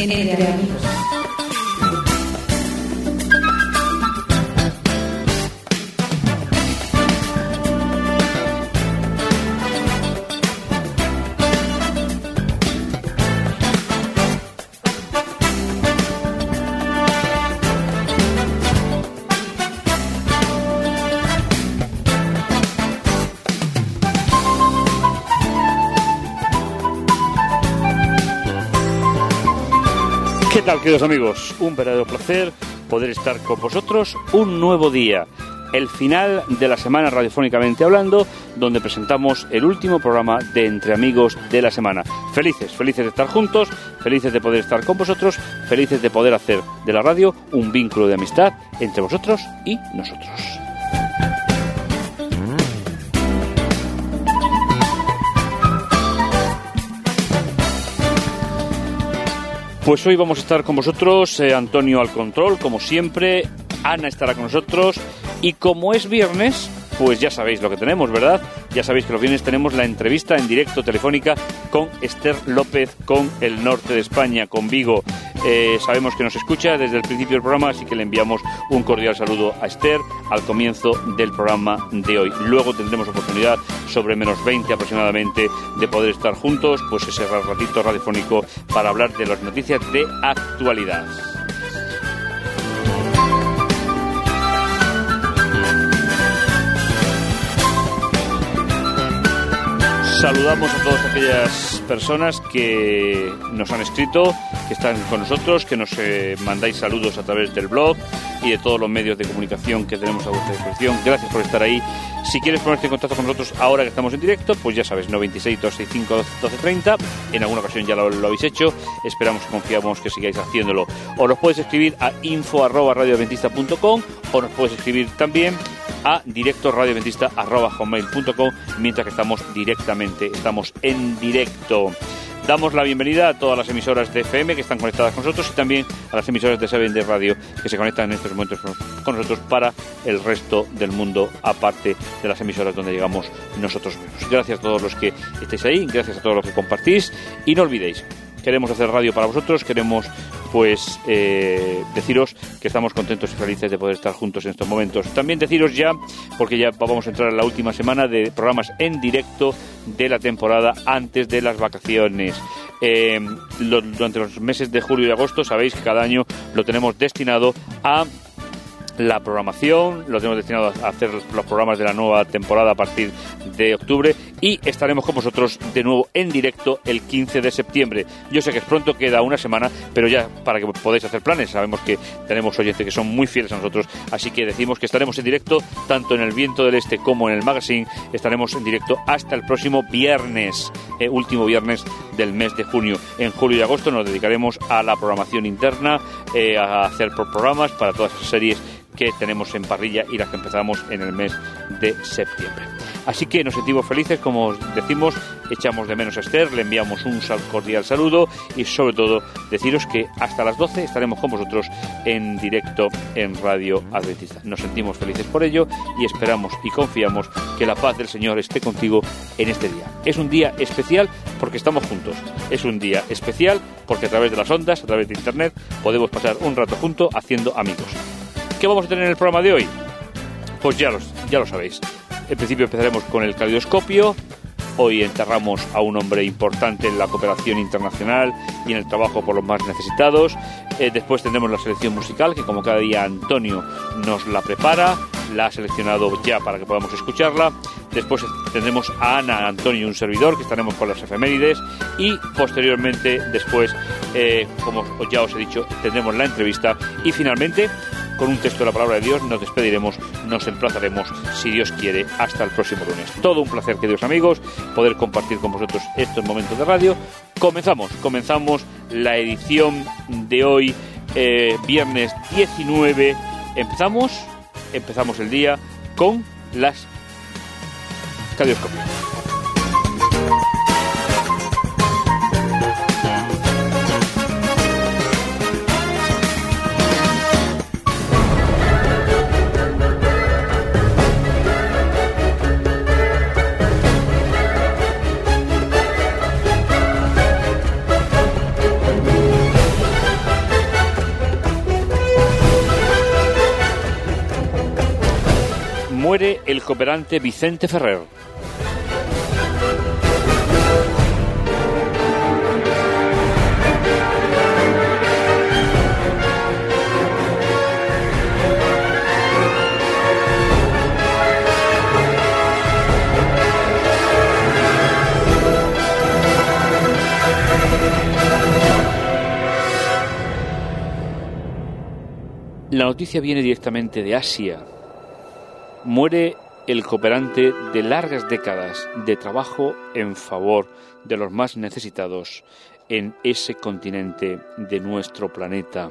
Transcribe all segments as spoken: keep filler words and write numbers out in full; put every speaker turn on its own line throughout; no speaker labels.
Entre amigos.
¿Qué tal, queridos amigos? Un verdadero placer poder estar con vosotros un nuevo día, el final de la semana radiofónicamente hablando, donde presentamos el último programa de Entre Amigos de la semana. Felices, felices de estar juntos, felices de poder estar con vosotros, felices de poder hacer de la radio un vínculo de amistad entre vosotros y nosotros. Pues hoy vamos a estar con vosotros, eh, Antonio al control, como siempre, Ana estará con nosotros, y como es viernes, pues ya sabéis lo que tenemos, ¿verdad? Ya sabéis que los viernes tenemos la entrevista en directo telefónica con Esther López, con el norte de España, con Vigo. Eh, sabemos que nos escucha desde el principio del programa, así que le enviamos un cordial saludo a Esther al comienzo del programa de hoy. Luego tendremos oportunidad, sobre menos veinte aproximadamente, de poder estar juntos, pues ese ratito radiofónico para hablar de las noticias de actualidad. Saludamos a todas aquellas personas que nos han escrito, que están con nosotros, que nos eh, mandáis saludos a través del blog y de todos los medios de comunicación que tenemos a vuestra disposición. Gracias por estar ahí. Si quieres ponerte en contacto con nosotros ahora que estamos en directo, pues ya sabes, noventa y seis, doscientos sesenta y cinco, doce treinta. En alguna ocasión ya lo, lo habéis hecho. Esperamos y confiamos que sigáis haciéndolo. O nos puedes escribir a info arroba radio adventista punto com o nos puedes escribir también a directo radio adventista arroba hotmail punto com, mientras que estamos directamente, estamos en directo. Damos la bienvenida a todas las emisoras de F M que están conectadas con nosotros y también a las emisoras de Seven de Radio que se conectan en estos momentos con nosotros para el resto del mundo, aparte de las emisoras donde llegamos nosotros mismos. Gracias a todos los que estáis ahí, gracias a todos los que compartís y no olvidéis, queremos hacer radio para vosotros, queremos pues eh, deciros que estamos contentos y felices de poder estar juntos en estos momentos. También deciros ya, porque ya vamos a entrar en la última semana de programas en directo de la temporada antes de las vacaciones. Eh, lo, durante los meses de julio y agosto sabéis que cada año lo tenemos destinado a la programación, lo tenemos destinado a hacer los programas de la nueva temporada a partir de octubre y estaremos con vosotros de nuevo en directo el quince de septiembre. Yo sé que es pronto, queda una semana, pero ya para que podáis hacer planes, sabemos que tenemos oyentes que son muy fieles a nosotros, así que decimos que estaremos en directo tanto en el Viento del Este como en el Magazine. Estaremos en directo hasta el próximo viernes, eh, último viernes del mes de junio. En julio y agosto nos dedicaremos a la programación interna, eh, a hacer programas para todas esas series que tenemos en parrilla y las que empezamos en el mes de septiembre. Así que nos sentimos felices, como os decimos, echamos de menos a Esther, le enviamos un cordial saludo y sobre todo deciros que hasta las doce estaremos con vosotros en directo en Radio Adventista. Nos sentimos felices por ello y esperamos y confiamos que la paz del Señor esté contigo en este día. Es un día especial porque estamos juntos, es un día especial porque a través de las ondas, a través de internet, podemos pasar un rato juntos haciendo amigos. ¿Qué vamos a tener en el programa de hoy? Pues ya, los, ya lo sabéis. En principio empezaremos con el caleidoscopio. Hoy enterramos a un hombre importante en la cooperación internacional y en el trabajo por los más necesitados. Eh, después tendremos la selección musical, que como cada día Antonio nos la prepara. La ha seleccionado ya para que podamos escucharla. Después tendremos a Ana, Antonio y un servidor, que estaremos con las efemérides. Y posteriormente, después, eh, como ya os he dicho, tendremos la entrevista. Y finalmente, con un texto de la palabra de Dios, nos despediremos, nos emplazaremos, si Dios quiere, hasta el próximo lunes. Todo un placer, queridos amigos, poder compartir con vosotros estos momentos de radio. Comenzamos, comenzamos la edición de hoy, eh, viernes diecinueve. Empezamos, empezamos el día con las caleidoscopios. Muere el cooperante Vicente Ferrer. La noticia viene directamente de Asia. Muere el cooperante de largas décadas de trabajo en favor de los más necesitados en ese continente de nuestro planeta.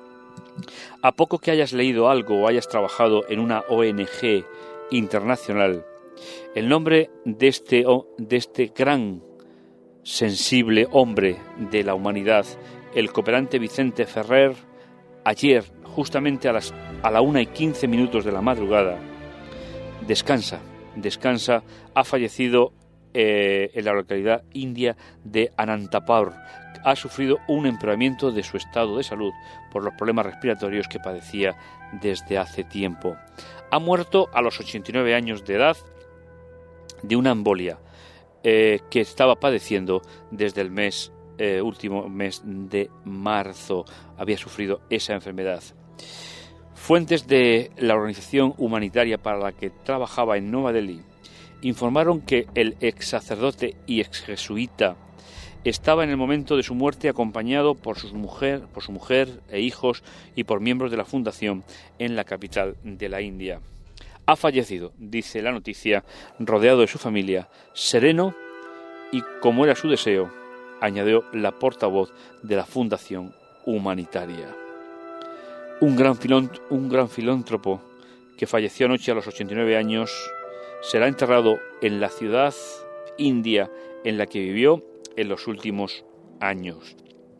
A poco que hayas leído algo o hayas trabajado en una O N G internacional, el nombre de este, de este gran, sensible hombre de la humanidad, el cooperante Vicente Ferrer, ayer, justamente a las a la una y quince minutos de la madrugada, descansa, descansa, ha fallecido eh, en la localidad india de Anantapur. Ha sufrido un empeoramiento de su estado de salud por los problemas respiratorios que padecía desde hace tiempo. Ha muerto a los ochenta y nueve años de edad de una embolia eh, que estaba padeciendo desde el mes eh, último mes de marzo. Había sufrido esa enfermedad. Fuentes de la organización humanitaria para la que trabajaba en Nueva Delhi informaron que el ex sacerdote y ex jesuita estaba en el momento de su muerte acompañado por su mujer, por su mujer e hijos y por miembros de la fundación en la capital de la India. Ha fallecido, dice la noticia, rodeado de su familia, sereno y, como era su deseo, añadió la portavoz de la fundación humanitaria. Un gran, filón, un gran filántropo que falleció anoche a los ochenta y nueve años será enterrado en la ciudad india en la que vivió en los últimos años.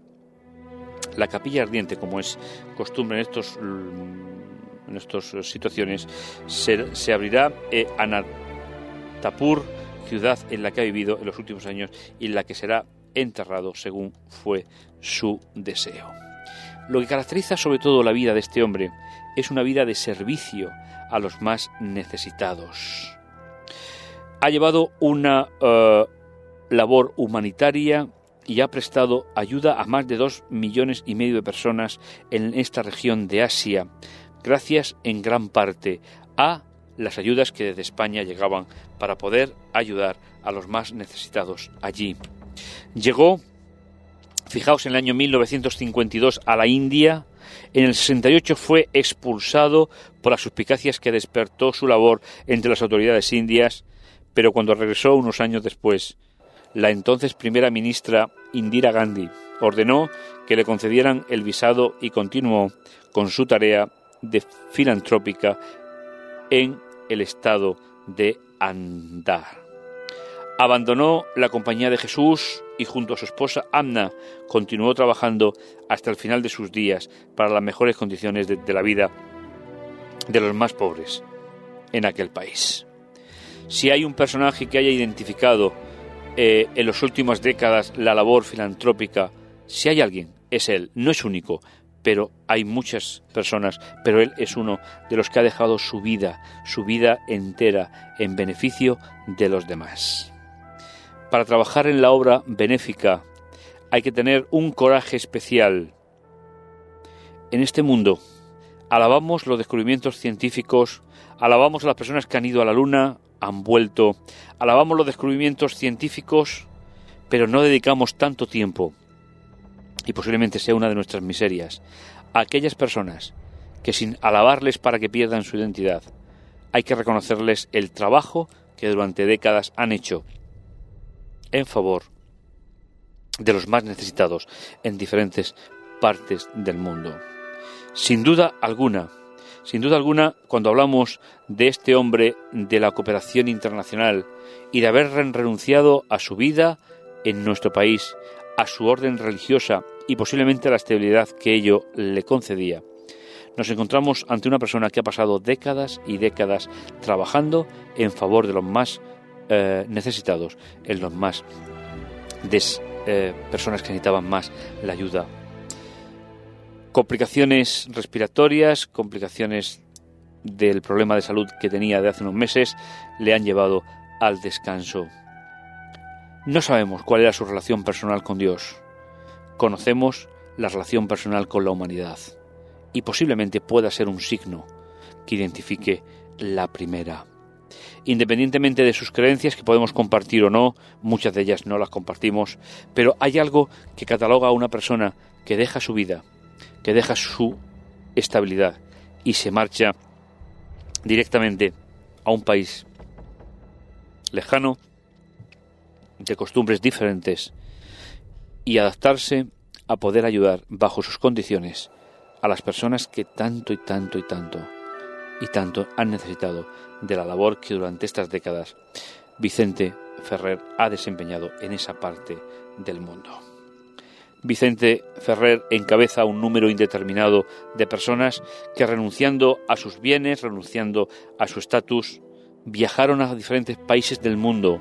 La capilla ardiente, como es costumbre en estos en estas situaciones, se, se abrirá en Anantapur, ciudad en la que ha vivido en los últimos años y en la que será enterrado según fue su deseo. Lo que caracteriza sobre todo la vida de este hombre es una vida de servicio a los más necesitados. Ha llevado una uh, labor humanitaria y ha prestado ayuda a más de dos millones y medio de personas en esta región de Asia, gracias en gran parte a las ayudas que desde España llegaban para poder ayudar a los más necesitados allí. Llegó, fijaos, en el año mil novecientos cincuenta y dos a la India. En el sesenta y ocho fue expulsado por las suspicacias que despertó su labor entre las autoridades indias, pero cuando regresó unos años después, la entonces primera ministra Indira Gandhi ordenó que le concedieran el visado y continuó con su tarea de filantrópica en el estado de Andhra. Abandonó la Compañía de Jesús y junto a su esposa Amna continuó trabajando hasta el final de sus días para las mejores condiciones de, de la vida de los más pobres en aquel país. Si hay un personaje que haya identificado eh, en las últimas décadas la labor filantrópica, si hay alguien, es él. No es único, pero hay muchas personas, pero él es uno de los que ha dejado su vida, su vida entera en beneficio de los demás. Para trabajar en la obra benéfica hay que tener un coraje especial. En este mundo alabamos los descubrimientos científicos, alabamos a las personas que han ido a la luna, han vuelto, alabamos los descubrimientos científicos, pero no dedicamos tanto tiempo, y posiblemente sea una de nuestras miserias, a aquellas personas que sin alabarles para que pierdan su identidad, hay que reconocerles el trabajo que durante décadas han hecho en favor de los más necesitados en diferentes partes del mundo. Sin duda alguna, sin duda alguna, cuando hablamos de este hombre de la cooperación internacional y de haber renunciado a su vida en nuestro país, a su orden religiosa y posiblemente a la estabilidad que ello le concedía, nos encontramos ante una persona que ha pasado décadas y décadas trabajando en favor de los más eh, necesitados, en los más des, eh, personas que necesitaban más la ayuda. Complicaciones respiratorias, complicaciones del problema de salud que tenía de hace unos meses le han llevado al descanso. No sabemos cuál era su relación personal con Dios. Conocemos la relación personal con la humanidad y posiblemente pueda ser un signo que identifique la primera. Independientemente de sus creencias, que podemos compartir o no, muchas de ellas no las compartimos, pero hay algo que cataloga a una persona que deja su vida, que deja su estabilidad y se marcha directamente a un país lejano, de costumbres diferentes, y adaptarse a poder ayudar bajo sus condiciones a las personas que tanto y tanto y tanto y tanto han necesitado de la labor que durante estas décadas Vicente Ferrer ha desempeñado en esa parte del mundo. Vicente Ferrer encabeza un número indeterminado de personas que, renunciando a sus bienes, renunciando a su estatus, viajaron a diferentes países del mundo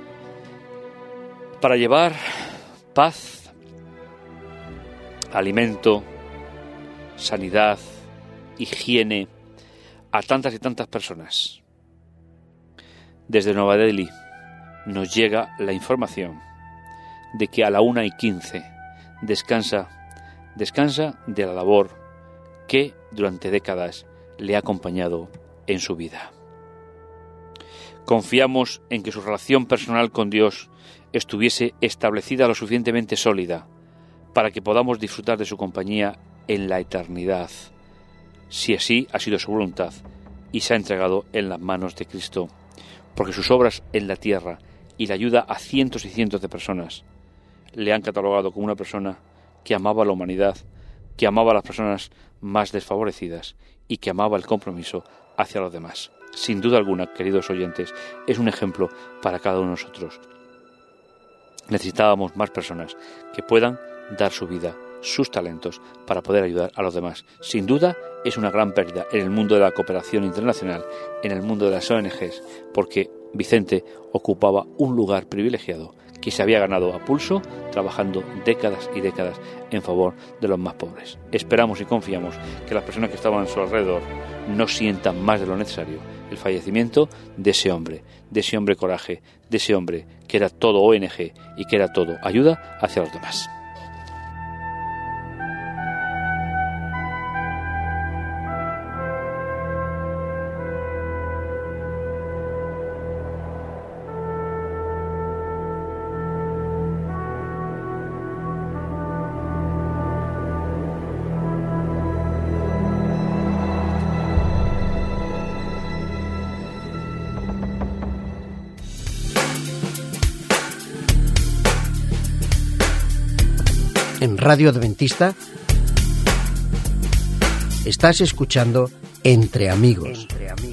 para llevar paz, alimento, sanidad, higiene a tantas y tantas personas. Desde Nueva Delhi nos llega la información de que a la una y quince descansa, descansa de la labor que durante décadas le ha acompañado en su vida. Confiamos en que su relación personal con Dios estuviese establecida lo suficientemente sólida para que podamos disfrutar de su compañía en la eternidad, si así ha sido su voluntad y se ha entregado en las manos de Cristo, porque sus obras en la tierra y la ayuda a cientos y cientos de personas le han catalogado como una persona que amaba a la humanidad, que amaba a las personas más desfavorecidas y que amaba el compromiso hacia los demás. Sin duda alguna, queridos oyentes, es un ejemplo para cada uno de nosotros. Necesitábamos más personas que puedan dar su vida, sus talentos, para poder ayudar a los demás. Sin duda, es una gran pérdida en el mundo de la cooperación internacional, en el mundo de las O N Ges, porque Vicente ocupaba un lugar privilegiado que se había ganado a pulso, trabajando décadas y décadas en favor de los más pobres. Esperamos y confiamos que las personas que estaban a su alrededor no sientan más de lo necesario el fallecimiento de ese hombre, de ese hombre coraje, de ese hombre que era todo O N Ge y que era todo ayuda hacia los demás.
En Radio Adventista estás escuchando Entre Amigos. Entre Amigos.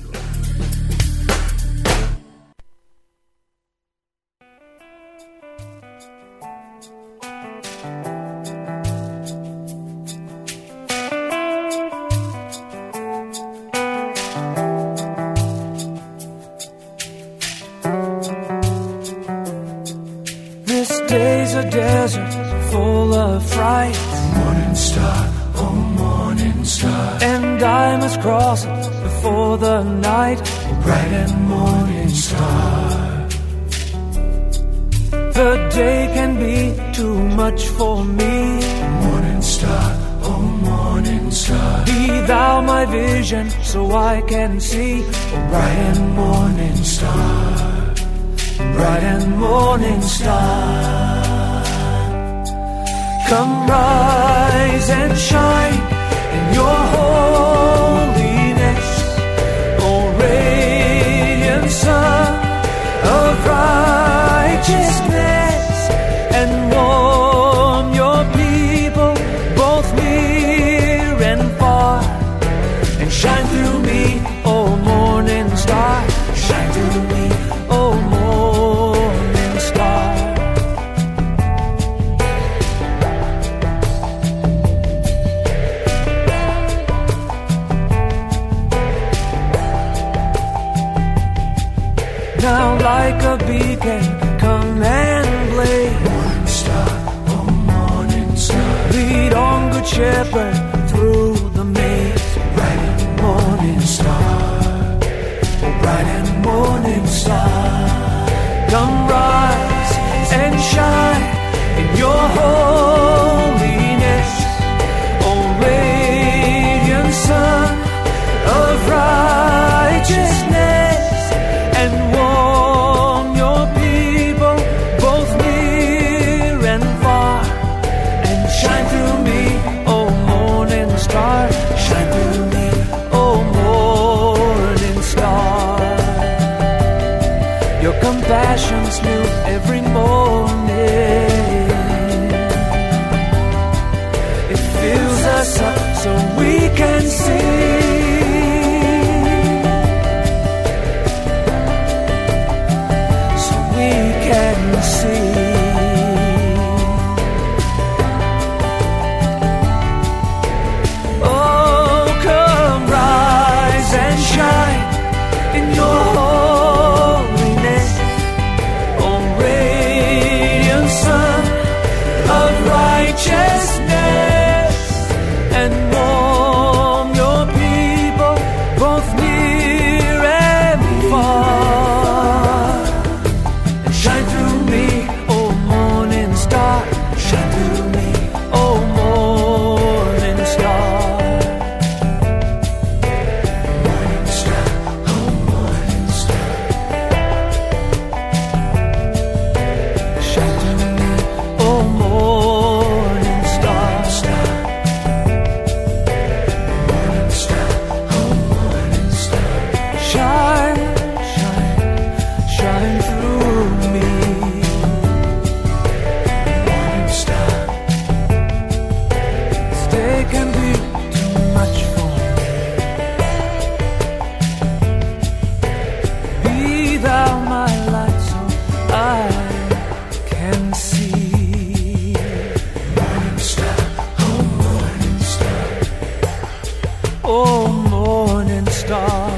This day's a desert full of fright. Morning star, oh morning star, and I must cross it before the night. Oh, bright and morning star. The day can be too much for me. Morning star, oh morning star, be thou my vision so I can see. Oh, bright and morning star, bright and morning star. Come rise and shine in your holiness, O radiant sun of righteousness, and warm your people both near and far, and shine through me, O morning star, shine through me, O morning star. Now like a beacon, come and blaze. Morning star, oh morning star, lead on, good shepherd, through the maze. Bright morning star. morning star. Come rise and shine in your holiness, O radiant sun of righteousness, and warm your people both near and far, and shine through me, O morning star, shine through me, O morning star. Your compassion's new every morning. It fills us up so we can see. So we can see. Oh, come rise and shine in your holiness, O radiant sun of righteousness, and warm your people both near and far, and shine through me, O morning star, shine through me, O morning star. Morning star, oh morning star, shine through me, O morning star, star. Morning star, oh morning star, shine, shine, shine through me. Morning star, stay can be too much for me. Be thou my light so I can see. Morning star, oh morning star, oh morning star.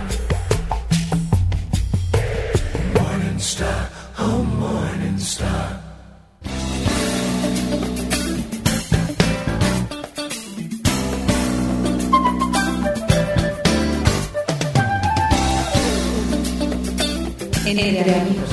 Morning star, oh morning star.
Entre amigos.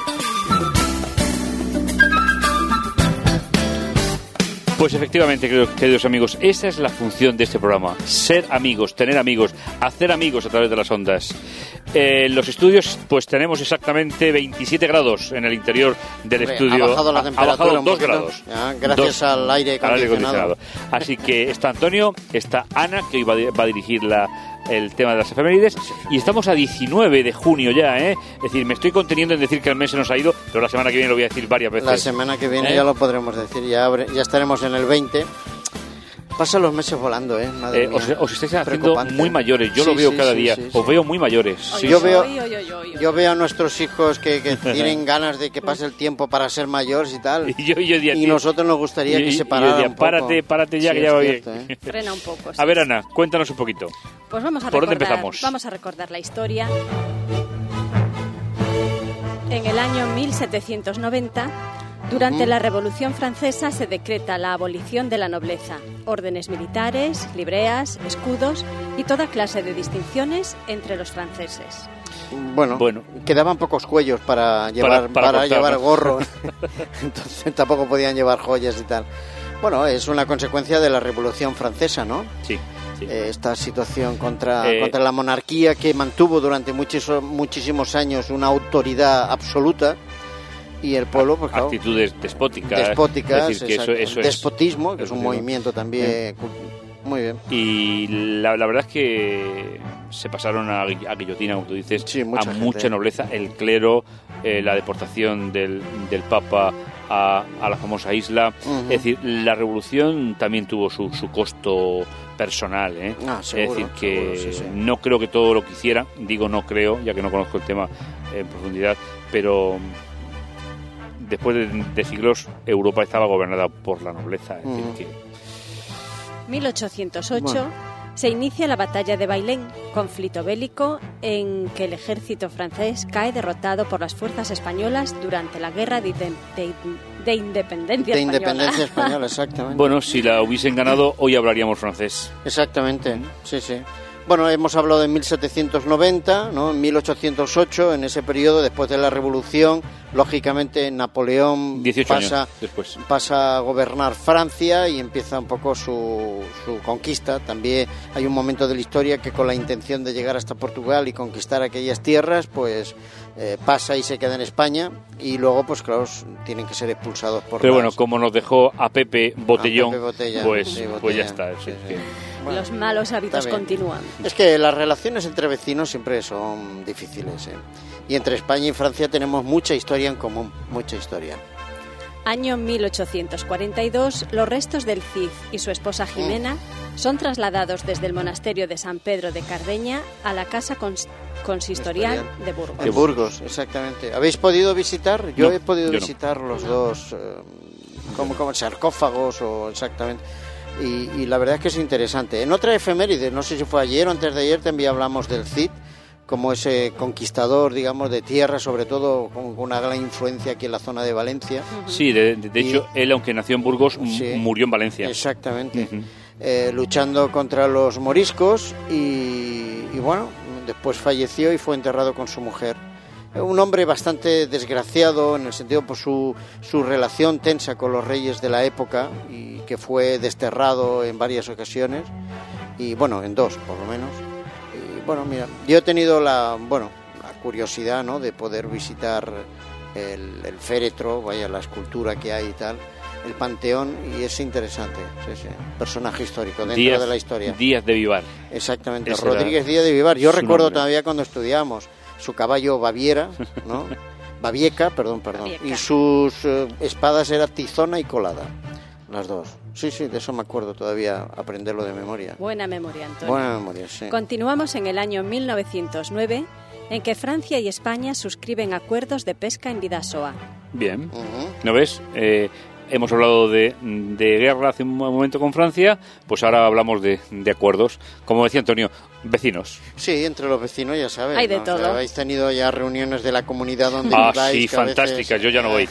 Pues efectivamente, queridos, queridos amigos, esa es la función de este programa: ser amigos, tener amigos, hacer amigos a través de las ondas. Eh, en los estudios, pues tenemos exactamente veintisiete grados en el interior del
Hombre,
estudio.
ha bajado la temperatura
ha bajado
un
dos
poquito,
grados.
ya, gracias
Dos-
al aire acondicionado.
Así que está Antonio, está Ana, que hoy va, a- va a dirigir la, el tema de las efemérides, y estamos a diecinueve de junio ya, ¿eh? Es decir, me estoy conteniendo en decir que el mes se nos ha ido, pero la semana que viene lo voy a decir varias veces.
La semana que viene
¿Eh?
ya lo podremos decir, ya, abre- ya estaremos en el veinte. Pasan los meses volando, ¿eh? Madre
Eh, os,
mía.
os estáis haciendo
Preocupante.
muy mayores, yo
Sí,
lo veo
sí,
cada
sí,
día,
sí, sí.
os veo muy mayores.
Sí, yo veo-
Oy, oy, oy, oy, oy.
Yo veo a nuestros hijos que, que tienen ganas de que pase el tiempo para ser mayores y tal.
Y yo, yo decía,
Y
tío,
nosotros nos gustaría
y-
que
y-
se
y yo
parara
decía,
un poco.
párate, párate ya,
Sí,
que ya
es
voy.
cierto, ¿eh?
Frena un poco. sí,
A ver,
sí,
Ana, cuéntanos un poquito.
Pues vamos a
¿por dónde
recordar,
empezamos?
vamos a recordar la historia. En el año mil setecientos noventa, durante la Revolución Francesa, se decreta la abolición de la nobleza, órdenes militares, libreas, escudos y toda clase de distinciones entre los franceses.
Bueno,
Bueno.
quedaban pocos cuellos para llevar,
para
para,
cortar,
llevar
¿no?
gorro. Entonces tampoco podían llevar joyas y tal. Bueno, es una consecuencia de la Revolución Francesa, ¿no?
Sí, sí.
Eh, esta situación contra,
Eh,
contra la monarquía, que mantuvo durante muchísimos, muchísimos años una autoridad absoluta, y el pueblo, pues claro,
Actitudes despóticas.
despóticas,
es decir, que eso,
exacto.
eso es.
despotismo, que es un
despotismo.
movimiento también. Muy bien.
Y la, la verdad es que se pasaron a, gui- a guillotina, como tú dices,
Sí, mucha
a
gente.
mucha nobleza, el clero, eh, la deportación del, del Papa a, a la famosa isla.
Ujú.
Es decir, la revolución también tuvo su, su costo personal. ¿eh?
Ah, seguro,
es decir, que
seguro, sí, sí.
no creo que todo lo quisiera, digo no creo, ya que no conozco el tema en profundidad, pero después de, de siglos Europa estaba gobernada por la nobleza. Es decir,
Ujú.
que
mil ochocientos ocho
Bueno.
se inicia la batalla de Bailén, conflicto bélico en que el ejército francés cae derrotado por las fuerzas españolas durante la guerra de, de- de- de independencia
De
española.
independencia española, exactamente.
bueno, si la hubiesen ganado, hoy hablaríamos francés.
Exactamente, sí, sí. Bueno, hemos hablado de mil setecientos noventa, ¿no? En mil ochocientos ocho, en ese periodo, después de la Revolución, lógicamente Napoleón pasa,
después.
pasa a gobernar Francia y empieza un poco su, su conquista. También hay un momento de la historia que con la intención de llegar hasta Portugal y conquistar aquellas tierras, pues eh, pasa y se queda en España, y luego, pues claro, tienen que ser expulsados por
Pero
las...
bueno, como nos dejó a Pepe Botellón,
a Pepe Botella,
pues,
sí, Botella,
pues ya está.
sí,
Sí,
sí.
sí.
Bueno,
los malos hábitos continúan.
Es que las relaciones entre vecinos siempre son difíciles, ¿eh? Y entre España y Francia tenemos mucha historia en común, mucha historia.
Año mil ochocientos cuarenta y dos, los restos del Cid y su esposa Jimena mm. son trasladados desde el monasterio de San Pedro de Cardeña a la casa cons- consistorial de Burgos.
De Burgos, exactamente. ¿Habéis podido visitar? Yo
no,
he podido
yo
visitar
no.
los dos, eh, como, como sarcófagos o exactamente... Y, y la verdad es que es interesante. En otra efeméride, no sé si fue ayer o antes de ayer, también hablamos del Cid como ese conquistador, digamos, de tierra, sobre todo con una gran influencia aquí en la zona de Valencia.
Sí, de, de, de y, hecho, él, aunque nació en Burgos, sí, murió en Valencia.
Exactamente. Uh-huh. eh, luchando contra los moriscos y, y, bueno, después falleció y fue enterrado con su mujer. Un hombre bastante desgraciado en el sentido por su, su relación tensa con los reyes de la época, y que fue desterrado en varias ocasiones, y bueno, en dos por lo menos. Y bueno, mira, yo he tenido la, bueno, la curiosidad, ¿no?, de poder visitar el, el féretro, vaya, la escultura que hay y tal, el Panteón, y es interesante, sí, sí, personaje histórico dentro Díaz, de la historia.
Díaz de Vivar.
Exactamente, Ese Rodríguez Díaz de Vivar. Yo recuerdo nombre. Todavía cuando estudiamos su caballo Baviera, ¿no? Babieca, perdón, perdón. Babieca. Y sus eh, espadas era tizona y colada, las dos. Sí, sí, de eso me acuerdo todavía, aprenderlo de memoria.
Buena memoria, Antonio.
Buena memoria, sí.
Continuamos en el año mil novecientos nueve, en que Francia y España suscriben acuerdos de pesca en Bidasoa.
Bien, uh-huh. ¿No ves? Eh, hemos hablado de, de guerra hace un momento con Francia, pues ahora hablamos de, de acuerdos. Como decía Antonio, vecinos.
Sí, entre los vecinos ya sabes.
Hay de
¿no?
todo.
O sea, habéis tenido ya reuniones de la comunidad donde
ah,
viváis.
Sí, fantásticas, veces, yo ya no voy.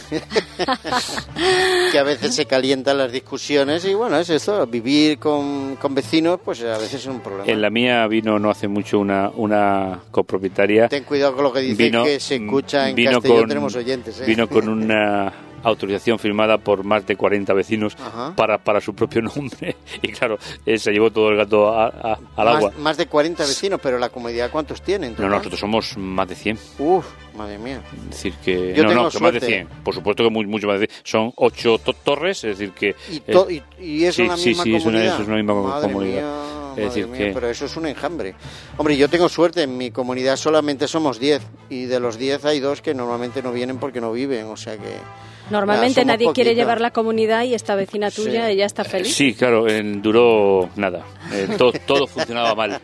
Que a veces se calientan las discusiones y bueno, es esto, vivir con, con vecinos, pues a veces es un problema.
En la mía vino no hace mucho una, una copropietaria.
Ten cuidado con lo que dices, vino, que se escucha en Castellón, con, tenemos oyentes. ¿eh?
Vino con una autorización firmada por más de cuarenta vecinos para, para su propio nombre, y claro, eh, se llevó todo el gato a, a, al
más,
agua.
Más de cuarenta vecinos, pero la comunidad, ¿cuántos tienen?
No, no, nosotros somos más de cien.
Uf, madre mía.
Es decir que...
Yo
no,
tengo
no, que
suerte.
Más de cien. Por supuesto que muy, mucho más de cien. Son ocho to- torres, es decir que...
¿Y, to- y, y es
sí,
una misma
sí, sí,
comunidad?
Sí, es una misma
madre
comunidad.
Mía,
es decir
madre mía,
que...
pero eso es un enjambre. Hombre, yo tengo suerte, en mi comunidad solamente somos diez, y de los diez hay dos que normalmente no vienen porque no viven, o sea que...
Normalmente
nada,
nadie
poquito.
quiere llevar la comunidad y esta vecina tuya,
sí.
ella está feliz.
Sí, claro, eh, duró nada. Eh, to- todo funcionaba mal.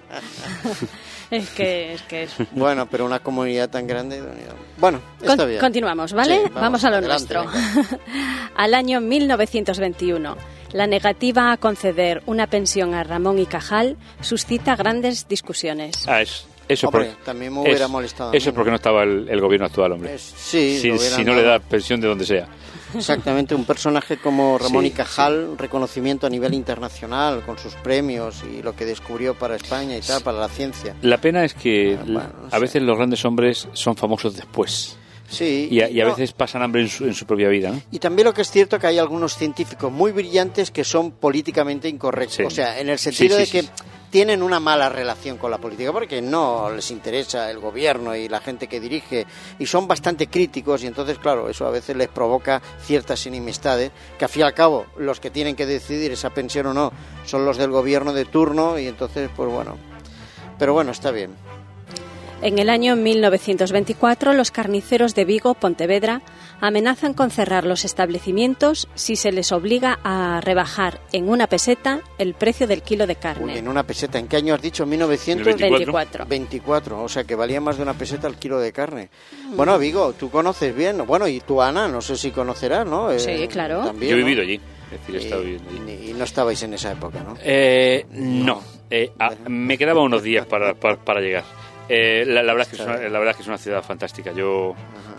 Es que, es que es...
Bueno, pero una comunidad tan grande... Bueno, está
Con,
bien.
Continuamos, ¿vale?
Sí, vamos,
vamos a lo
adelante,
nuestro. Al año mil novecientos veintiuno, la negativa a conceder una pensión a Ramón y Cajal suscita grandes discusiones.
Ah, es... Eso
hombre,
porque,
también me hubiera
es,
molestado.
Eso es porque no estaba el, el gobierno actual, hombre.
Es, sí,
si, si no
dado.
le da pensión de donde sea.
Exactamente, un personaje como Ramón
sí,
y Cajal, sí. Reconocimiento a nivel internacional con sus premios y lo que descubrió para España y tal, para la ciencia.
La pena es que
bueno, no
a
sé.
veces los grandes hombres son famosos después.
Sí,
y a, y a
no.
veces pasan hambre en su, en su propia vida, ¿no?
Y también lo que es cierto que hay algunos científicos muy brillantes que son políticamente incorrectos.
Sí.
O sea, en el sentido
sí, sí,
de
sí.
que tienen una mala relación con la política porque no les interesa el gobierno y la gente que dirige y son bastante críticos y entonces, claro, eso a veces les provoca ciertas enemistades que al fin y al cabo los que tienen que decidir esa pensión o no son los del gobierno de turno y entonces, pues bueno, pero bueno, está bien.
En el año mil novecientos veinticuatro, los carniceros de Vigo, Pontevedra, amenazan con cerrar los establecimientos si se les obliga a rebajar en una peseta el precio del kilo de carne.
Uy, en una peseta. ¿En qué año has dicho? ¿mil novecientos
veinticuatro.
veinticuatro, o sea que valía más de una peseta el kilo de carne. Mm. Bueno, Vigo, tú conoces bien, bueno, y tú, Ana, no sé si conocerás, ¿no?
Sí, eh, claro.
También,
Yo he
¿no?
vivido allí. Es decir, he estado viviendo allí.
Y, y no estabais en esa época, ¿no?
Eh, no, eh, a, me quedaba unos días para, para, para llegar. Eh, la, la, verdad es que es una, la verdad es que es una ciudad fantástica. Yo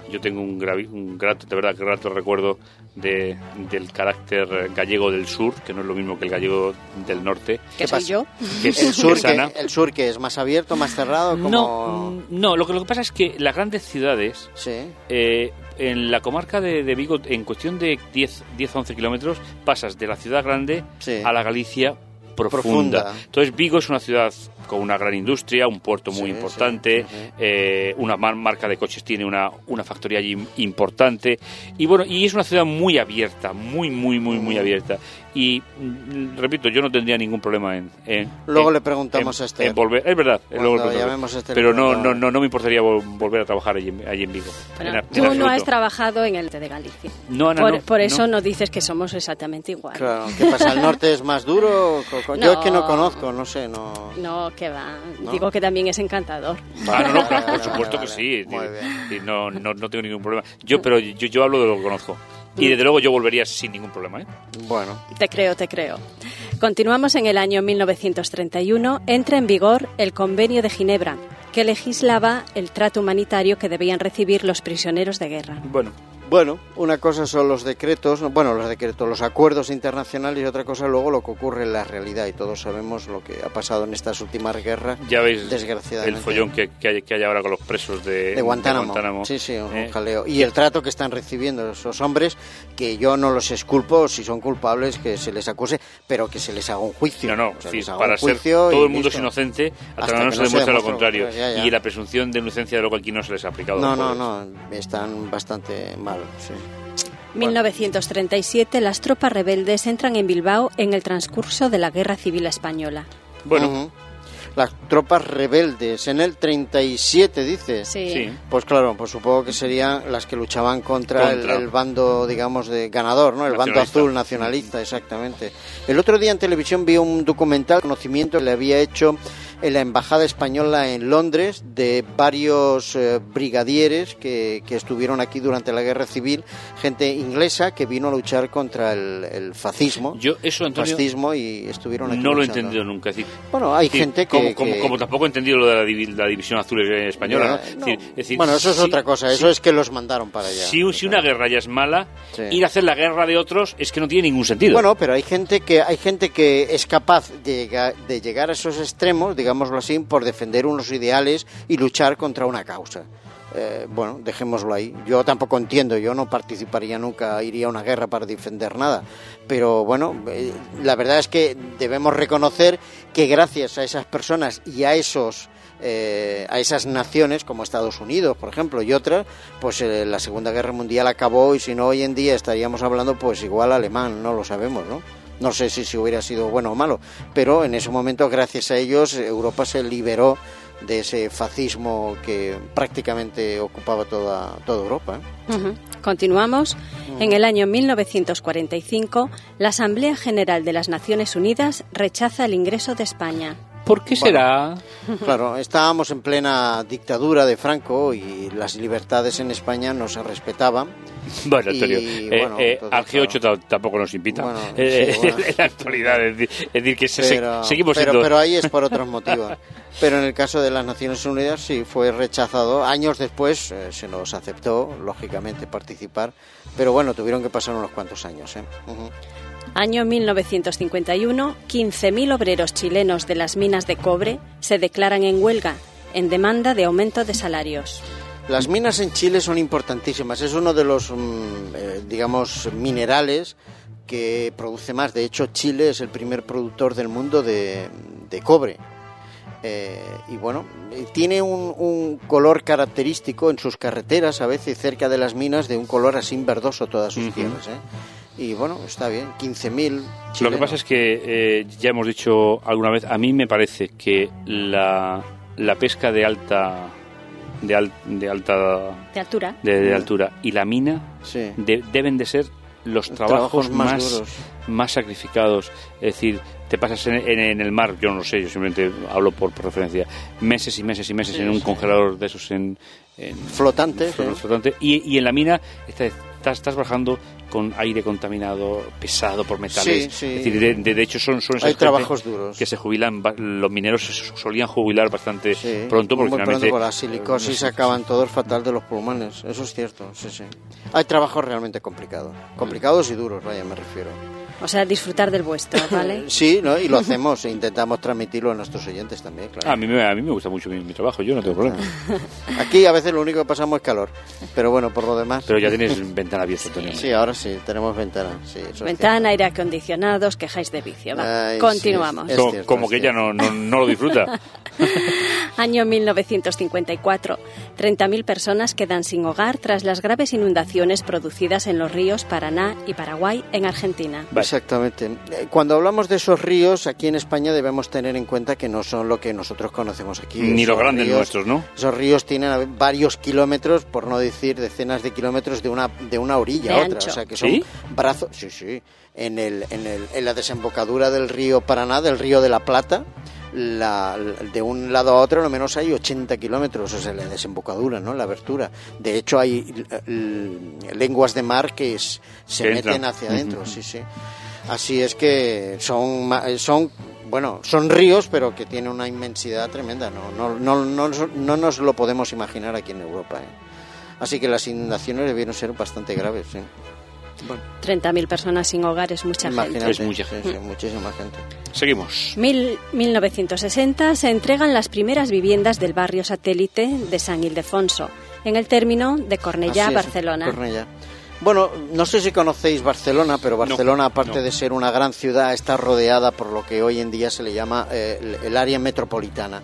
yo tengo un, gravi, un grato, de verdad, grato recuerdo de, del carácter gallego del sur, que no es lo mismo que el gallego del norte.
¿Qué soy yo?
Que es,
el, sur
que,
que, ¿El sur que es más abierto, más cerrado? Como...
No, no lo, que, lo que pasa es que las grandes ciudades,
sí.
eh, en la comarca de, de Vigo, en cuestión de diez a once kilómetros, pasas de la ciudad grande sí. a la Galicia profunda. profunda. Entonces Vigo es una ciudad con una gran industria, un puerto muy sí, importante, sí, sí. Eh, una mar marca de coches tiene una, una factoría allí importante y bueno, y es una ciudad muy abierta, muy, muy, muy, muy abierta. Y repito, yo no tendría ningún problema en, en
luego
en,
le preguntamos
en,
a Esther.
En volver, es verdad, luego
llamemos a Esther,
pero no, no, no, no me importaría volver a trabajar allí, allí en Vigo.
Bueno,
en,
tú
en
no has trabajado en el norte de Galicia.
No, Ana,
por,
no,
por eso
no.
no dices que somos exactamente igual.
Claro, ¿qué pasa? ¿El norte es más duro? Yo
no,
es que no conozco, no sé, no...
No, que va. ¿No? Digo que también es encantador.
Ah, no, no, claro, por supuesto vale, vale. que sí. Muy bien. No, no, no tengo ningún problema. Yo, pero yo, yo hablo de lo que conozco. Y desde luego yo volvería sin ningún problema, ¿eh?
Bueno.
Te creo, te creo. Continuamos en el año mil novecientos treinta y uno. Entra en vigor el Convenio de Ginebra, que legislaba el trato humanitario que debían recibir los prisioneros de guerra.
Bueno.
Bueno, una cosa son los decretos, bueno, los decretos, los acuerdos internacionales y otra cosa luego lo que ocurre en la realidad y todos sabemos lo que ha pasado en estas últimas guerras.
Ya veis
desgraciadamente.
el follón que, que, hay, que hay ahora con los presos de,
de, Guantánamo.
de Guantánamo.
Sí, sí, un
eh.
jaleo. Y el trato que están recibiendo esos hombres, que yo no los esculpo, si son culpables que se les acuse, pero que se les haga un juicio.
No, no,
o sea,
sí, para ser todo el mundo es inocente hasta que no se demuestre lo contrario. Ya, ya. Y la presunción de inocencia de luego aquí no se les ha aplicado.
No, no, no, están bastante mal, sí.
mil novecientos treinta y siete, las tropas rebeldes entran en Bilbao en el transcurso de la Guerra Civil Española.
Bueno,
uh-huh. Las tropas rebeldes en el treinta y siete, dices.
Sí.
sí.
Pues claro, pues supongo que serían las que luchaban contra, contra. El, el bando, digamos, de ganador, ¿no? El bando azul nacionalista, exactamente. El otro día en televisión vi un documental, conocimiento que le había hecho en la embajada española en Londres de varios eh, brigadieres que, que estuvieron aquí durante la guerra civil, gente inglesa que vino a luchar contra el, el fascismo,
yo eso, Antonio,
fascismo y estuvieron aquí
no
luchando.
Lo he entendido nunca. Es decir,
bueno, hay
decir,
gente que
como, como,
que
como tampoco he entendido lo de la, div la división azul española, ¿no?
Ya,
Es
no.
decir, es decir,
bueno, eso es
si,
otra cosa, eso
si,
es que los mandaron para allá.
Si, si una guerra ya es mala,
sí.
Ir a hacer la guerra de otros es que no tiene ningún sentido.
Bueno, pero hay gente que hay gente que es capaz de llegar, de llegar a esos extremos, digámoslo así, por defender unos ideales y luchar contra una causa. Eh, bueno, dejémoslo ahí. Yo tampoco entiendo, yo no participaría nunca, iría a una guerra para defender nada. Pero bueno, eh, la verdad es que debemos reconocer que gracias a esas personas y a esos eh, a esas naciones como Estados Unidos, por ejemplo, y otras, pues eh, la Segunda Guerra Mundial acabó y si no hoy en día estaríamos hablando pues igual alemán, no lo sabemos, ¿no? No sé si, si hubiera sido bueno o malo, pero en ese momento gracias a ellos Europa se liberó de ese fascismo que prácticamente ocupaba toda, toda Europa. ¿eh?
Uh-huh. Continuamos. Uh-huh. En el año mil novecientos cuarenta y cinco, la Asamblea General de las Naciones Unidas rechaza el ingreso de España.
¿Por qué será?
Bueno, claro, estábamos en plena dictadura de Franco y las libertades en España no se respetaban.
Bueno, Antonio, eh, bueno, eh, al G ocho claro. tampoco nos invita. Bueno, eh, sí, bueno. En la actualidad, es decir, es decir que
pero,
se, seguimos
pero,
siendo...
Pero ahí es por otros motivos. Pero en el caso de las Naciones Unidas sí fue rechazado. Años después eh, se nos aceptó, lógicamente, participar. Pero bueno, tuvieron que pasar unos cuantos años. ¿eh? Uh-huh.
Año mil novecientos cincuenta y uno, quince mil obreros chilenos de las minas de cobre se declaran en huelga, en demanda de aumento de salarios.
Las minas en Chile son importantísimas. Es uno de los, eh, digamos, minerales que produce más. De hecho, Chile es el primer productor del mundo de, de cobre. Eh, y bueno, tiene un, un color característico en sus carreteras, a veces cerca de las minas, de un color así verdoso todas sus uh-huh. tierras, ¿eh? Y bueno, está bien, quince mil chilenos.
Lo que pasa es que, eh, ya hemos dicho alguna vez, a mí me parece que la, la pesca de alta... De, al, de alta...
De altura.
De, de altura. Y la mina
sí.
de, deben de ser los trabajos, trabajos más, más, más sacrificados. Es decir, te pasas en, en, en el mar, yo no lo sé, yo simplemente hablo por, por referencia, meses y meses y meses sí, en un sí. congelador de esos en... en
flotante.
en, flotante. Y, y en la mina... Esta, estás, estás bajando con aire contaminado, pesado por metales.
Sí, sí.
Es decir, de, de, de hecho son, son
hay trabajos duros
que se jubilan, los mineros se solían jubilar bastante
sí,
pronto porque
muy
finalmente
pronto con la silicosis
no,
acaban todos fatal de los pulmones, eso es cierto, sí, sí. Hay trabajos realmente complicados, complicados y duros, vaya, me refiero.
O sea, disfrutar del vuestro, ¿vale?
Sí, ¿no? Y lo hacemos e intentamos transmitirlo a nuestros oyentes también, claro.
A mí me, a mí me gusta mucho mi, mi trabajo, yo no tengo problema.
Aquí a veces lo único que pasamos es calor, pero bueno, por lo demás...
Pero ya tenéis ventana abierta, Antonio.
Sí, ahora sí, tenemos ventana. Sí,
ventana, aire acondicionado, os quejáis de vicio. Va. Ay, Continuamos.
Sí, es, es cierto, como que ella no, no, no lo disfruta.
Año mil novecientos cincuenta y cuatro. treinta mil personas quedan sin hogar tras las graves inundaciones producidas en los ríos Paraná y Paraguay en Argentina.
Exactamente. Cuando hablamos de esos ríos, aquí en España debemos tener en cuenta que no son lo que nosotros conocemos aquí.
Ni
esos
los grandes
ríos,
nuestros, ¿no?
Esos ríos tienen varios kilómetros, por no decir decenas de kilómetros, de una, de una orilla
de
a otra.
Ancho.
O sea, que son
¿Sí?
brazos... Sí, sí. En, el, en, el, en la desembocadura del río Paraná, del río de la Plata... La, de un lado a otro, lo menos hay ochenta kilómetros, o sea, la desembocadura, ¿no? La abertura. De hecho, hay l, l, lenguas de mar que es, se
que
meten
entra.
hacia adentro, uh-huh. sí, sí. Así es que son, son, bueno, son ríos, pero que tienen una inmensidad tremenda, ¿no? No, no, no, no nos lo podemos imaginar aquí en Europa, ¿eh? Así que las inundaciones debieron ser bastante graves, ¿sí?
Bueno. treinta mil personas sin hogar es mucha
Imagínate,
gente.
Es mucha gente.
Sí, sí, muchísima gente.
Seguimos.
Mil, mil novecientos sesenta se entregan las primeras viviendas del barrio satélite de San Ildefonso, en el término de Cornellá,
es,
Barcelona.
Cornellá. Bueno, no sé si conocéis Barcelona, pero Barcelona,
no,
aparte
no.
de ser una gran ciudad, está rodeada por lo que hoy en día se le llama eh, el, el área metropolitana.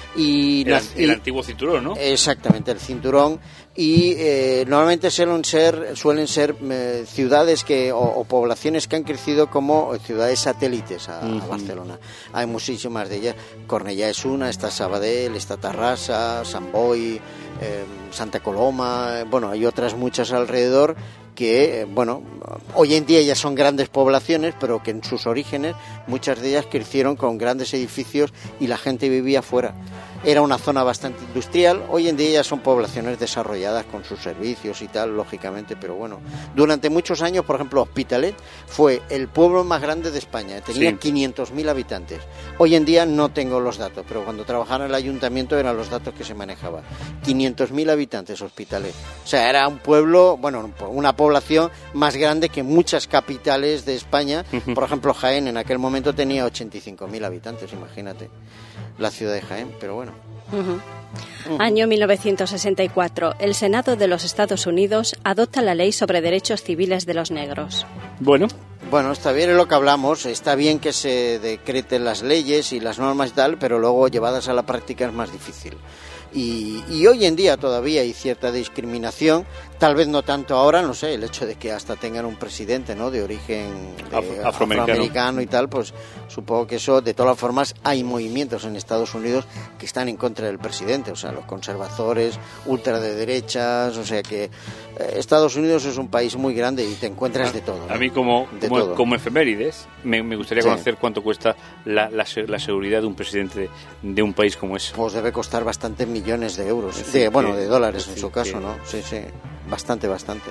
Y
el, el antiguo cinturón, ¿no?
Exactamente, el cinturón. Y eh, normalmente suelen ser, suelen ser eh, ciudades que o, o poblaciones que han crecido como ciudades satélites a, uh-huh. a Barcelona. Hay muchísimas de ellas. Cornellá es una, está Sabadell, está Tarrasa, Sant Boi, eh, Santa Coloma. Bueno, hay otras muchas alrededor que, bueno, hoy en día ya son grandes poblaciones, pero que en sus orígenes muchas de ellas crecieron con grandes edificios y la gente vivía fuera. Era una zona bastante industrial, hoy en día ya son poblaciones desarrolladas con sus servicios y tal, lógicamente, pero bueno, durante muchos años, por ejemplo, Hospitalet fue el pueblo más grande de España, tenía sí. quinientos mil habitantes. Hoy en día no tengo los datos, pero cuando trabajaba en el ayuntamiento eran los datos que se manejaban. quinientos mil habitantes Hospitalet. O sea, era un pueblo, bueno, una población más grande que muchas capitales de España. Uh-huh. Por ejemplo, Jaén en aquel momento tenía ochenta y cinco mil habitantes, imagínate, la ciudad de Jaén, pero bueno.
Uh-huh. Uh-huh. Año mil novecientos sesenta y cuatro. El Senado de los Estados Unidos adopta la ley sobre derechos civiles de los negros.
Bueno.
Bueno, está bien, es lo que hablamos. Está bien que se decreten las leyes y las normas y tal, pero luego llevadas a la práctica es más difícil. Y, y hoy en día todavía hay cierta discriminación, tal vez no tanto ahora, no sé, el hecho de que hasta tengan un presidente, ¿no?, de origen de
Af- afroamericano.
afroamericano y tal, pues supongo que eso, de todas formas, hay movimientos en Estados Unidos que están en contra del presidente, o sea, los conservadores, ultra de derechas, o sea que eh, Estados Unidos es un país muy grande y te encuentras de todo, ¿no?
A mí como,
de
como,
todo.
como efemérides, me, me gustaría
Sí.
conocer cuánto cuesta la, la, la seguridad de un presidente de, de un país como ese.
Pues debe costar bastantes millones de euros,
Es
de,
decir,
bueno,
que-
de dólares
es
en
decir,
su caso,
que-
¿no? Sí, sí, bastante, bastante.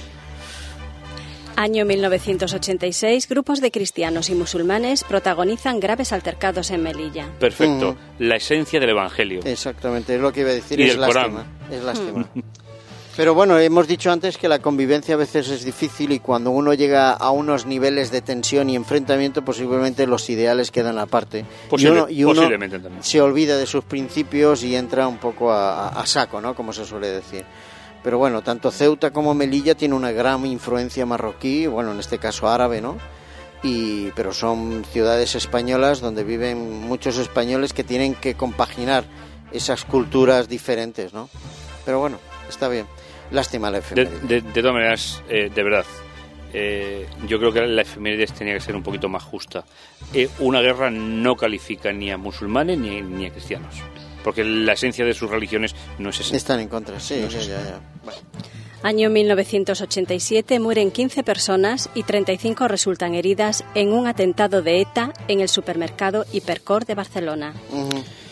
Año mil novecientos ochenta y seis. Grupos de cristianos y musulmanes protagonizan graves altercados en Melilla.
Perfecto,
Mm.
la esencia del Evangelio.
Exactamente, es lo que iba a decir,
Y
es
del
lástima,
Corán.
es lástima. Pero bueno, hemos dicho antes que la convivencia a veces es difícil y cuando uno llega a unos niveles de tensión y enfrentamiento, posiblemente los ideales quedan aparte.
Posible-
y uno, y uno
posiblemente también.
se olvida de sus principios y entra un poco a, a- a saco, ¿no?, como se suele decir. Pero bueno, tanto Ceuta como Melilla tiene una gran influencia marroquí, bueno, en este caso árabe, ¿no? Y, pero son ciudades españolas donde viven muchos españoles que tienen que compaginar esas culturas diferentes, ¿no? Pero bueno, está bien. Lástima la
De,
efeméride.
de, de todas maneras, eh, de verdad, eh, yo creo que la efemérides tenía que ser un poquito más justa. Eh, una guerra no califica ni a musulmanes ni, ni a cristianos, porque la esencia de sus religiones no es esa.
Están en contra, sí,
No
ya,
sé.
ya, ya. Bueno.
Año mil novecientos ochenta y siete. Mueren quince personas y treinta y cinco resultan heridas en un atentado de ETA en el supermercado Hipercor de Barcelona.
Ujú.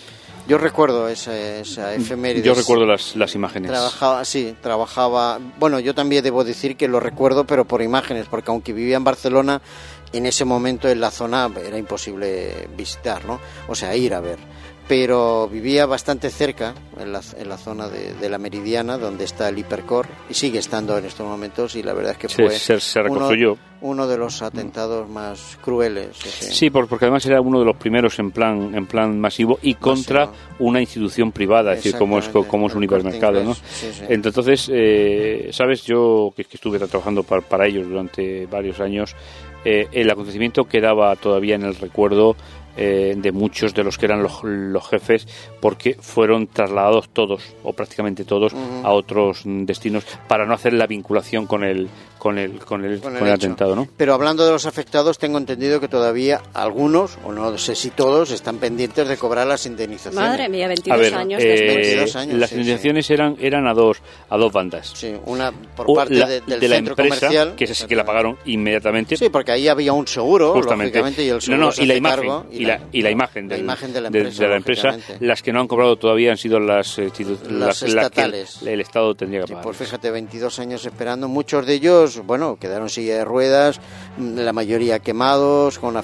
Yo recuerdo esa, esa efeméride.
Yo recuerdo las, las imágenes.
Trabajaba, sí, trabajaba... Bueno, yo también debo decir que lo recuerdo, pero por imágenes, porque aunque vivía en Barcelona, en ese momento en la zona era imposible visitar, ¿no? O sea, ir a ver. Pero vivía bastante cerca, en la, en la zona de, de la Meridiana, donde está el Hipercor, y sigue estando en estos momentos, y la verdad es que fue
se, se
uno,
reconstruyó.
uno de los atentados más crueles. Ese.
Sí, porque además era uno de los primeros en plan en plan masivo y contra masivo. Una institución privada, es decir, como es, como es un hipermercado, ¿no?
Sí, sí.
Entonces, eh, sabes, yo que, que estuve trabajando para, para ellos durante varios años, eh, el acontecimiento quedaba todavía en el recuerdo Eh, de muchos de los que eran los, los jefes, porque fueron trasladados todos o prácticamente todos uh-huh. a otros destinos para no hacer la vinculación con el con el con el, con el, con el atentado, ¿no?
Pero hablando de los afectados, tengo entendido que todavía algunos, o no sé si todos, están pendientes de cobrar las indemnizaciones.
Madre mía, veintidós
a ver,
años
eh,
después.
veintidós años,
las
sí,
indemnizaciones
sí.
eran eran a dos a dos bandas.
Sí, una por
o
parte
la,
de, del
de la
centro
empresa,
comercial,
que es que la pagaron inmediatamente.
Sí, porque ahí había un seguro,
justamente.
Lógicamente, y el seguro
no, no,
se
y la
hace
imagen
cargo,
y, la, y la imagen, del,
la imagen de la empresa,
de, de la empresa las que no han cobrado todavía han sido las, eh,
las, las estatales.
La que el, el Estado tendría que pagar.
Sí, pues fíjate, veintidós años esperando, muchos de ellos, bueno, quedaron en silla de ruedas, la mayoría quemados, con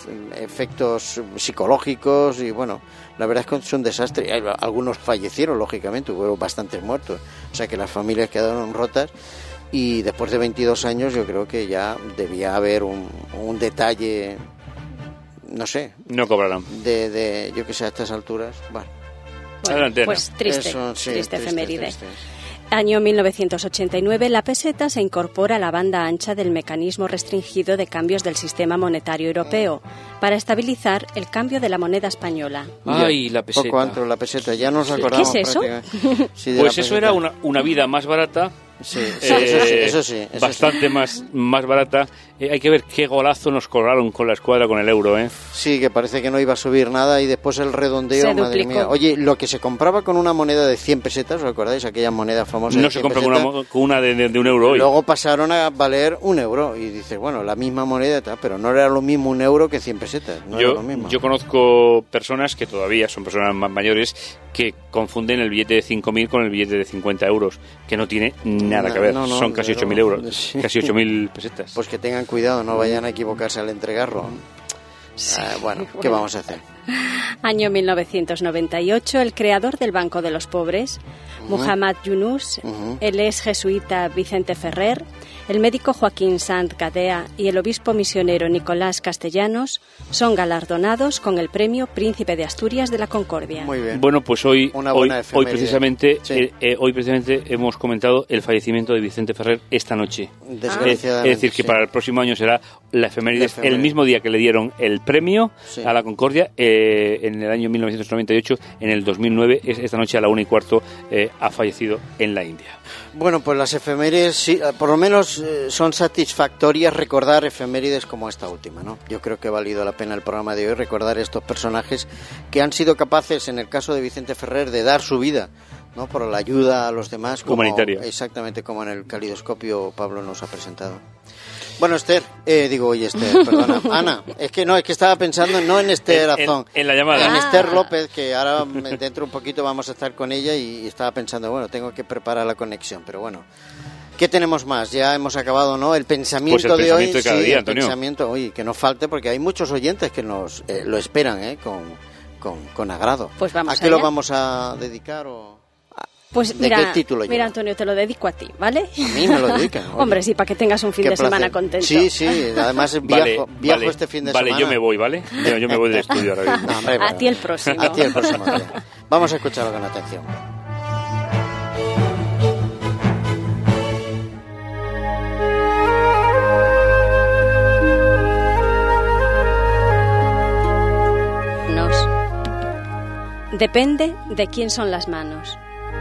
efectos psicológicos, y bueno, la verdad es que es un desastre. Algunos fallecieron, lógicamente, hubo bastantes muertos, o sea que las familias quedaron rotas. Y después de veintidós años yo creo que ya debía haber un, un detalle, no sé.
No cobrarán.
De, de yo que sé, a estas alturas, bueno.
Bueno,
Adelante,
pues triste,
Eso, sí,
triste
triste
efeméride.
Triste.
Año mil novecientos ochenta y nueve, la peseta se incorpora a la banda ancha del mecanismo restringido de cambios del sistema monetario europeo para estabilizar el cambio de la moneda española.
Ay, la peseta.
Poco antes la peseta, ya nos acordamos.
¿Qué es eso?
Sí,
pues eso era una, una vida más barata.
Sí,
eh,
sí, eso sí, eso sí. Eso
bastante
sí.
Más, más barata. Eh, hay que ver qué golazo nos cobraron con la escuadra con el euro, ¿eh?
Sí, que parece que no iba a subir nada y después el redondeo,
se
madre
duplicó.
mía. Oye, lo que se compraba con una moneda de cien pesetas, ¿os acordáis? Aquella moneda famosa.
No se compra con una, con una de, de, de un euro hoy.
Luego pasaron a valer un euro y dices, bueno, la misma moneda, tal, pero no era lo mismo un euro que cien pesetas. No
yo,
era lo mismo.
yo conozco personas que todavía son personas más mayores que confunden el billete de cinco mil con el billete de cincuenta euros, que no tiene nada
No,
que ver.
no, no,
son casi ocho mil euros,
sí.
casi ocho mil pesetas.
Pues que tengan cuidado, no vayan a equivocarse al entregarlo.
Sí,
ah, bueno, ¿qué
bueno.
vamos a hacer?
Año mil novecientos noventa y ocho, el creador del Banco de los Pobres, uh-huh. Muhammad Yunus, uh-huh. el ex jesuita Vicente Ferrer, el médico Joaquín Sanz Gadea y el obispo misionero Nicolás Castellanos son galardonados con el premio Príncipe de Asturias de la Concordia.
Muy bien.
Bueno, pues hoy, hoy, hoy precisamente,
sí.
eh, eh, hoy precisamente hemos comentado el fallecimiento de Vicente Ferrer esta noche.
Desgraciadamente.
Es decir, que
sí.
para el próximo año será la efeméride,
La efeméride.
el mismo día que le dieron el premio sí. a la Concordia, eh, en el año mil novecientos noventa y ocho, en el dos mil nueve, esta noche a la una y cuarto, eh, ha fallecido en la India.
Bueno, pues las efemérides, sí, por lo menos eh, son satisfactorias recordar efemérides como esta última, ¿no? Yo creo que ha valido la pena el programa de hoy recordar estos personajes que han sido capaces, en el caso de Vicente Ferrer, de dar su vida, ¿no? Por la ayuda a los demás. Como,
humanitaria.
Exactamente como en el calidoscopio Pablo nos ha presentado. Bueno, Esther, eh, digo, oye, Esther, perdona, Ana, es que no, es que estaba pensando no en Esther Azón,
en, en la llamada.
en
Ah.
Esther López, que ahora dentro un poquito vamos a estar con ella y estaba pensando, bueno, tengo que preparar la conexión, pero bueno, ¿qué tenemos más? Ya hemos acabado, ¿no? El pensamiento,
pues el
de hoy,
pensamiento de cada
sí,
día,
el
Antonio.
pensamiento, oye, que no falte, porque hay muchos oyentes que nos eh, lo esperan, ¿eh? Con, con, con agrado.
Pues vamos
¿A qué lo
allá.
vamos a dedicar o...?
Pues
¿De
mira,
qué título
mira
lleva?
Antonio, te lo dedico a ti, ¿vale?
A mí me lo dedican. oye.
Hombre, sí, para que tengas un fin
Qué
de semana
placer.
contento.
Sí, sí, además
Vale,
viajo, viajo
vale,
este fin de
vale,
semana.
yo me voy, ¿vale? Yo, yo me voy del estudio ahora mismo.
No, hombre,
A
bueno.
ti el próximo.
A ti el próximo día. Vamos a escucharlo con atención.
Nos. Depende de quién son las manos.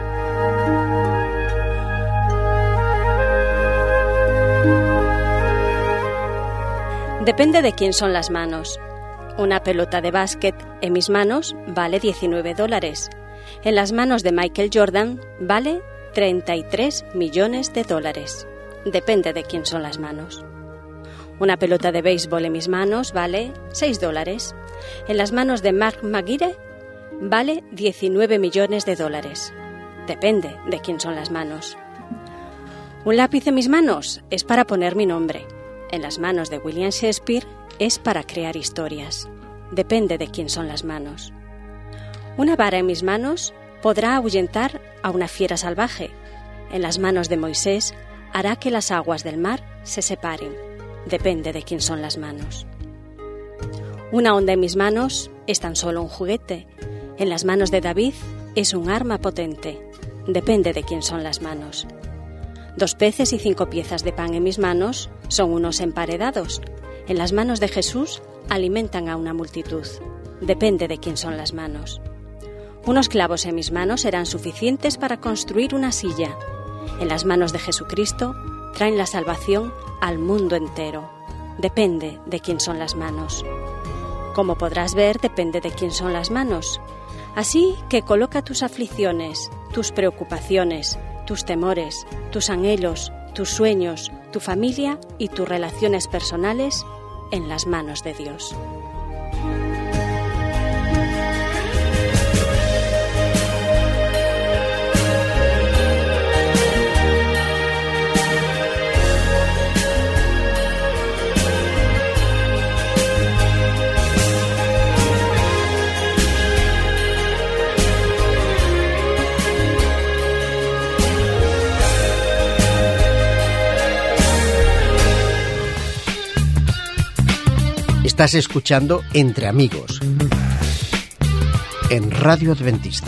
Depende de quién son las manos. Una pelota de básquet en mis manos vale diecinueve dólares. En las manos de Michael Jordan vale treinta y tres millones de dólares. Depende de quién son las manos. Una pelota de béisbol en mis manos vale seis dólares. En las manos de Mark McGuire vale diecinueve millones de dólares. Depende de quién son las manos. Un lápiz en mis manos es para poner mi nombre. En las manos de William Shakespeare es para crear historias. Depende de quién son las manos. Una vara en mis manos podrá ahuyentar a una fiera salvaje. En las manos de Moisés hará que las aguas del mar se separen. Depende de quién son las manos. Una onda en mis manos es tan solo un juguete. En las manos de David es un arma potente. Depende de quién son las manos. Dos peces y cinco piezas de pan en mis manos son unos emparedados. En las manos de Jesús alimentan a una multitud. Depende de quién son las manos. Unos clavos en mis manos serán suficientes para construir una silla. En las manos de Jesucristo traen la salvación al mundo entero. Depende de quién son las manos. Como podrás ver, depende de quién son las manos. Así que coloca tus aflicciones, tus preocupaciones, tus temores, tus anhelos, tus sueños, tu familia y tus relaciones personales en las manos de Dios.
Estás escuchando Entre Amigos en Radio Adventista.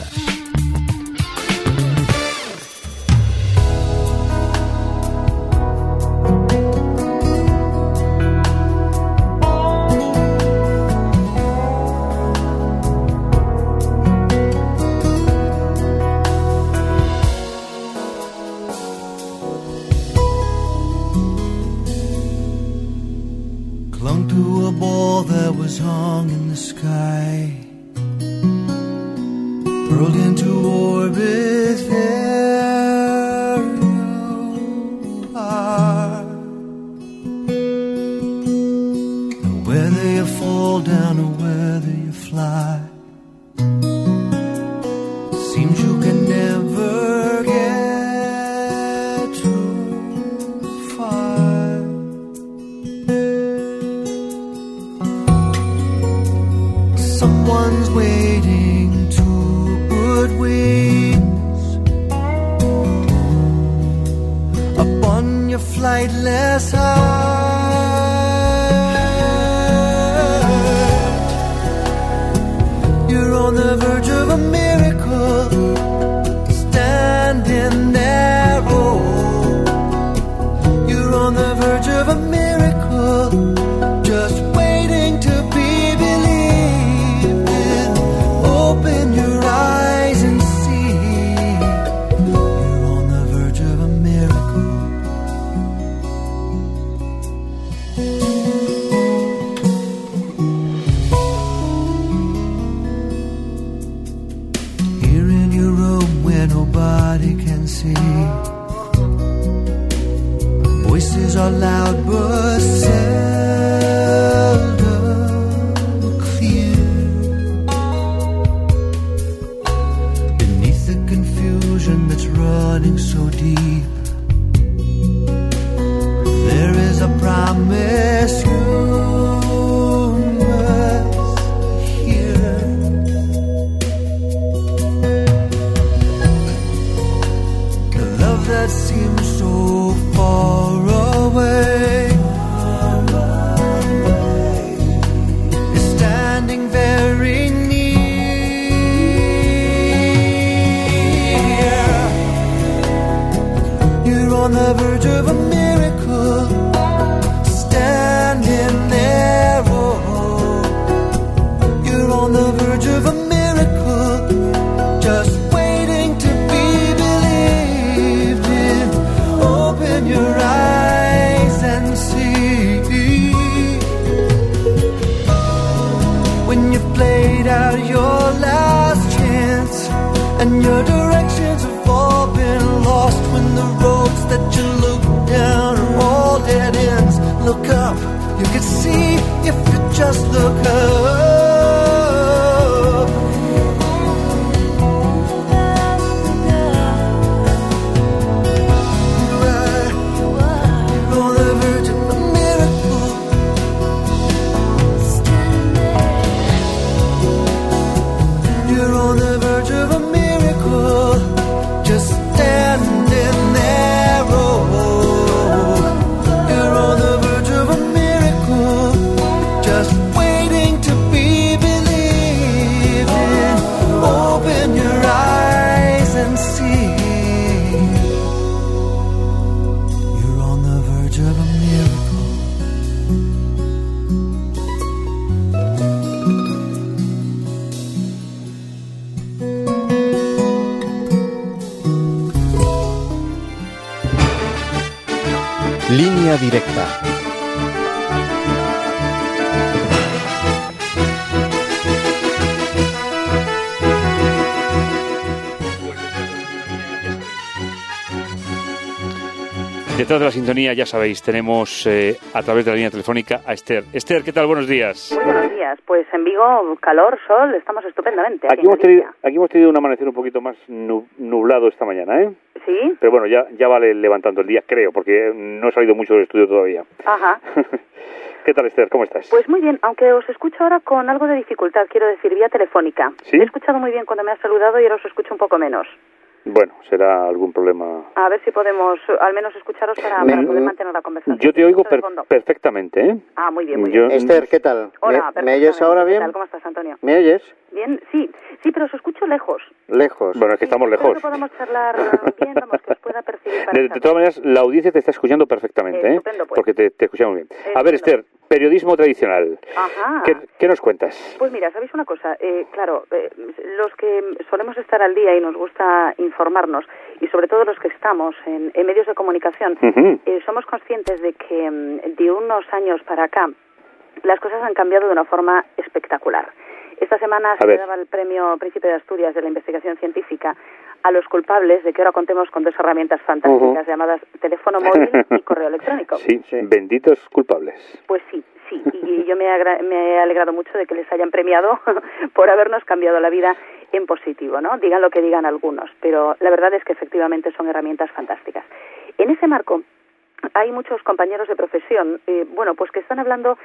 Línea directa.
Detrás de la sintonía, ya sabéis, tenemos eh, a través de la línea telefónica a Esther. Esther, ¿qué tal? Buenos días.
Muy buenos días. Pues en Vigo, calor, sol, estamos estupendamente.
Aquí, aquí, hemos, tenido, aquí hemos tenido un amanecer un poquito más nublado esta mañana, ¿eh?
Sí.
Pero bueno, ya, ya vale levantando el día, creo, porque no he salido mucho del estudio todavía.
Ajá.
¿Qué tal, Esther? ¿Cómo estás?
Pues muy bien, aunque os escucho ahora con algo de dificultad, quiero decir, vía telefónica.
¿Sí?
He escuchado muy bien cuando me has saludado y ahora os escucho un poco menos.
Bueno, será algún problema.
A ver si podemos al menos escucharos para,
Me,
para poder mantener la conversación.
Yo te oigo per perfectamente, ¿eh?
Ah, muy bien, muy
yo,
bien.
Esther, ¿qué tal?
Hola,
¿Me, ¿me oyes ahora bien?
¿Qué tal? ¿Cómo estás, Antonio?
¿Me oyes?
Bien, sí, sí, pero os escucho lejos.
Lejos.
Bueno, es que
sí,
estamos lejos.
Creo que podemos charlar bien, vamos, que os pueda percibir.
De, de todas maneras, la audiencia te está escuchando perfectamente, ¿eh?
Estupendo, pues.
Porque te, te escuchamos bien.
Estupendo.
A ver, Esther, periodismo tradicional.
Ajá.
¿Qué, qué nos cuentas?
Pues mira, ¿sabéis una cosa? Eh, claro, eh, los que solemos estar al día y nos gusta informarnos, y sobre todo los que estamos en, en medios de comunicación,
Uh-huh.
eh, somos conscientes de que de unos años para acá las cosas han cambiado de una forma espectacular. Esta semana se le daba el premio Príncipe de Asturias de la investigación científica a los culpables de que ahora contemos con dos herramientas fantásticas uh-huh. llamadas teléfono móvil y correo electrónico.
Sí, sí, benditos culpables.
Pues sí, sí, y yo me, agra- me he alegrado mucho de que les hayan premiado por habernos cambiado la vida en positivo, ¿no? Digan lo que digan algunos, pero la verdad es que efectivamente son herramientas fantásticas. En ese marco hay muchos compañeros de profesión, eh, bueno, pues que están hablando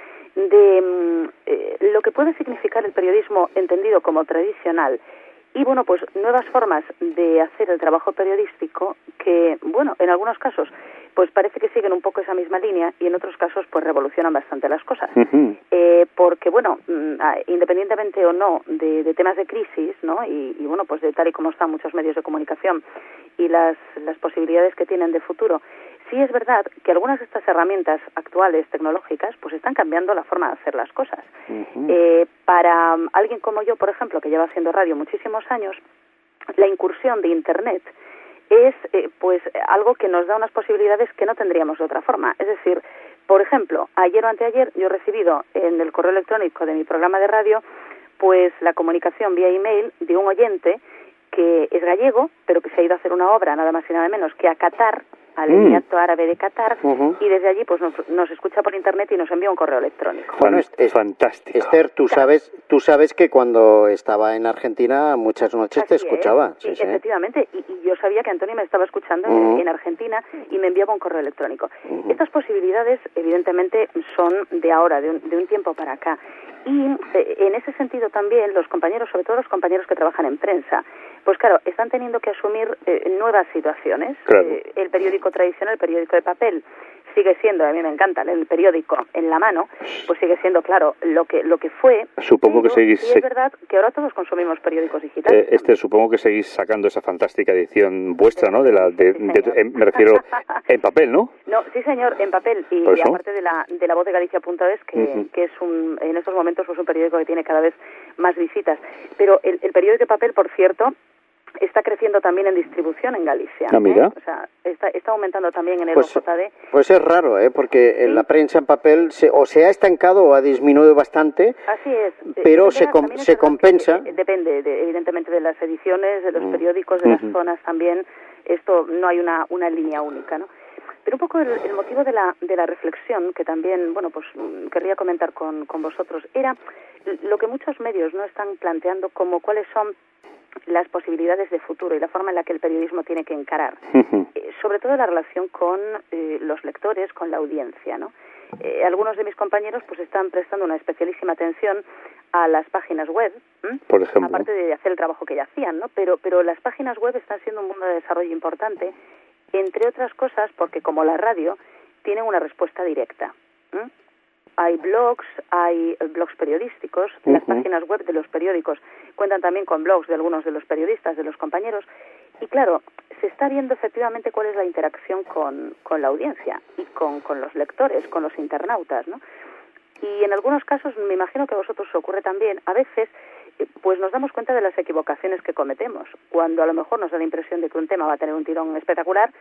de eh, lo que puede significar el periodismo entendido como tradicional y, bueno, pues nuevas formas de hacer el trabajo periodístico que, bueno, en algunos casos pues parece que siguen un poco esa misma línea y en otros casos pues revolucionan bastante las cosas.
Uh-huh.
Eh, porque, bueno, independientemente o no de, de temas de crisis, ¿no? Y, y, bueno, pues de tal y como están muchos medios de comunicación y las, las posibilidades que tienen de futuro, sí es verdad que algunas de estas herramientas actuales tecnológicas pues están cambiando la forma de hacer las cosas. Uh-huh. Eh, para alguien como yo, por ejemplo, que lleva haciendo radio muchísimos años, la incursión de Internet es eh, pues algo que nos da unas posibilidades que no tendríamos de otra forma. Es decir, por ejemplo, ayer o anteayer yo he recibido en el correo electrónico de mi programa de radio pues la comunicación vía email de un oyente que es gallego, pero que se ha ido a hacer una obra nada más y nada menos que a Qatar, al Emirato mm. Árabe de Qatar, uh-huh. y desde allí pues nos, nos escucha por internet y nos envía un correo electrónico.
Bueno, es, es fantástico. Esther, tú claro. sabes, tú sabes que cuando estaba en Argentina muchas noches Así te escuchaba.
Sí, sí, efectivamente, y, y yo sabía que Antonio me estaba escuchando uh-huh. en, en Argentina y me enviaba un correo electrónico. Uh-huh. Estas posibilidades evidentemente son de ahora, de un, de un tiempo para acá. Y eh, en ese sentido también los compañeros, sobre todo los compañeros que trabajan en prensa, pues claro, están teniendo que asumir eh, nuevas situaciones.
Claro.
Eh, el periódico tradicional, el periódico de papel, sigue siendo, a mí me encanta el periódico en la mano, pues sigue siendo, claro, lo que lo que fue.
Supongo que seguís...
Y es verdad que ahora todos consumimos periódicos digitales.
Eh, Esther, supongo que seguís sacando esa fantástica edición vuestra, ¿no? De la, de, sí, de, de, me refiero en papel, ¿no?
No, sí, señor, en papel. Y, y aparte de la de la voz de Galicia punto es, que, uh-huh. que es un, en estos momentos pues un periódico que tiene cada vez más visitas. Pero el, el periódico de papel, por cierto, está creciendo también en distribución en Galicia.
Ah, mira.
¿eh? O sea, está, está aumentando también en el
pues,
O J D.
Pues es raro, ¿eh? Porque
¿Sí?
la prensa en papel se, o se ha estancado o ha disminuido bastante.
Así es.
Pero
eh,
se, com, se compensa.
Que, eh, depende, de, evidentemente, de las ediciones, de los mm. periódicos, de uh-huh. las zonas también. Esto no hay una, una línea única, ¿no? Pero un poco el, el motivo de la, de la reflexión, que también, bueno, pues querría comentar con, con vosotros, era lo que muchos medios no están planteando como cuáles son las posibilidades de futuro y la forma en la que el periodismo tiene que encarar, uh-huh. eh, sobre todo la relación con eh, los lectores, con la audiencia, ¿no? Eh, algunos de mis compañeros pues están prestando una especialísima atención a las páginas web, ¿eh?
Por ejemplo,
aparte de hacer el trabajo que ya hacían, ¿no? Pero, pero las páginas web están siendo un mundo de desarrollo importante, entre otras cosas porque como la radio tienen una respuesta directa. ¿eh? Hay blogs, hay blogs periodísticos, uh-huh. las páginas web de los periódicos cuentan también con blogs de algunos de los periodistas, de los compañeros, y claro, se está viendo efectivamente cuál es la interacción con, con la audiencia y con, con los lectores, con los internautas, ¿no? Y en algunos casos, me imagino que a vosotros os ocurre también, a veces pues nos damos cuenta de las equivocaciones que cometemos, cuando a lo mejor nos da la impresión de que un tema va a tener un tirón espectacular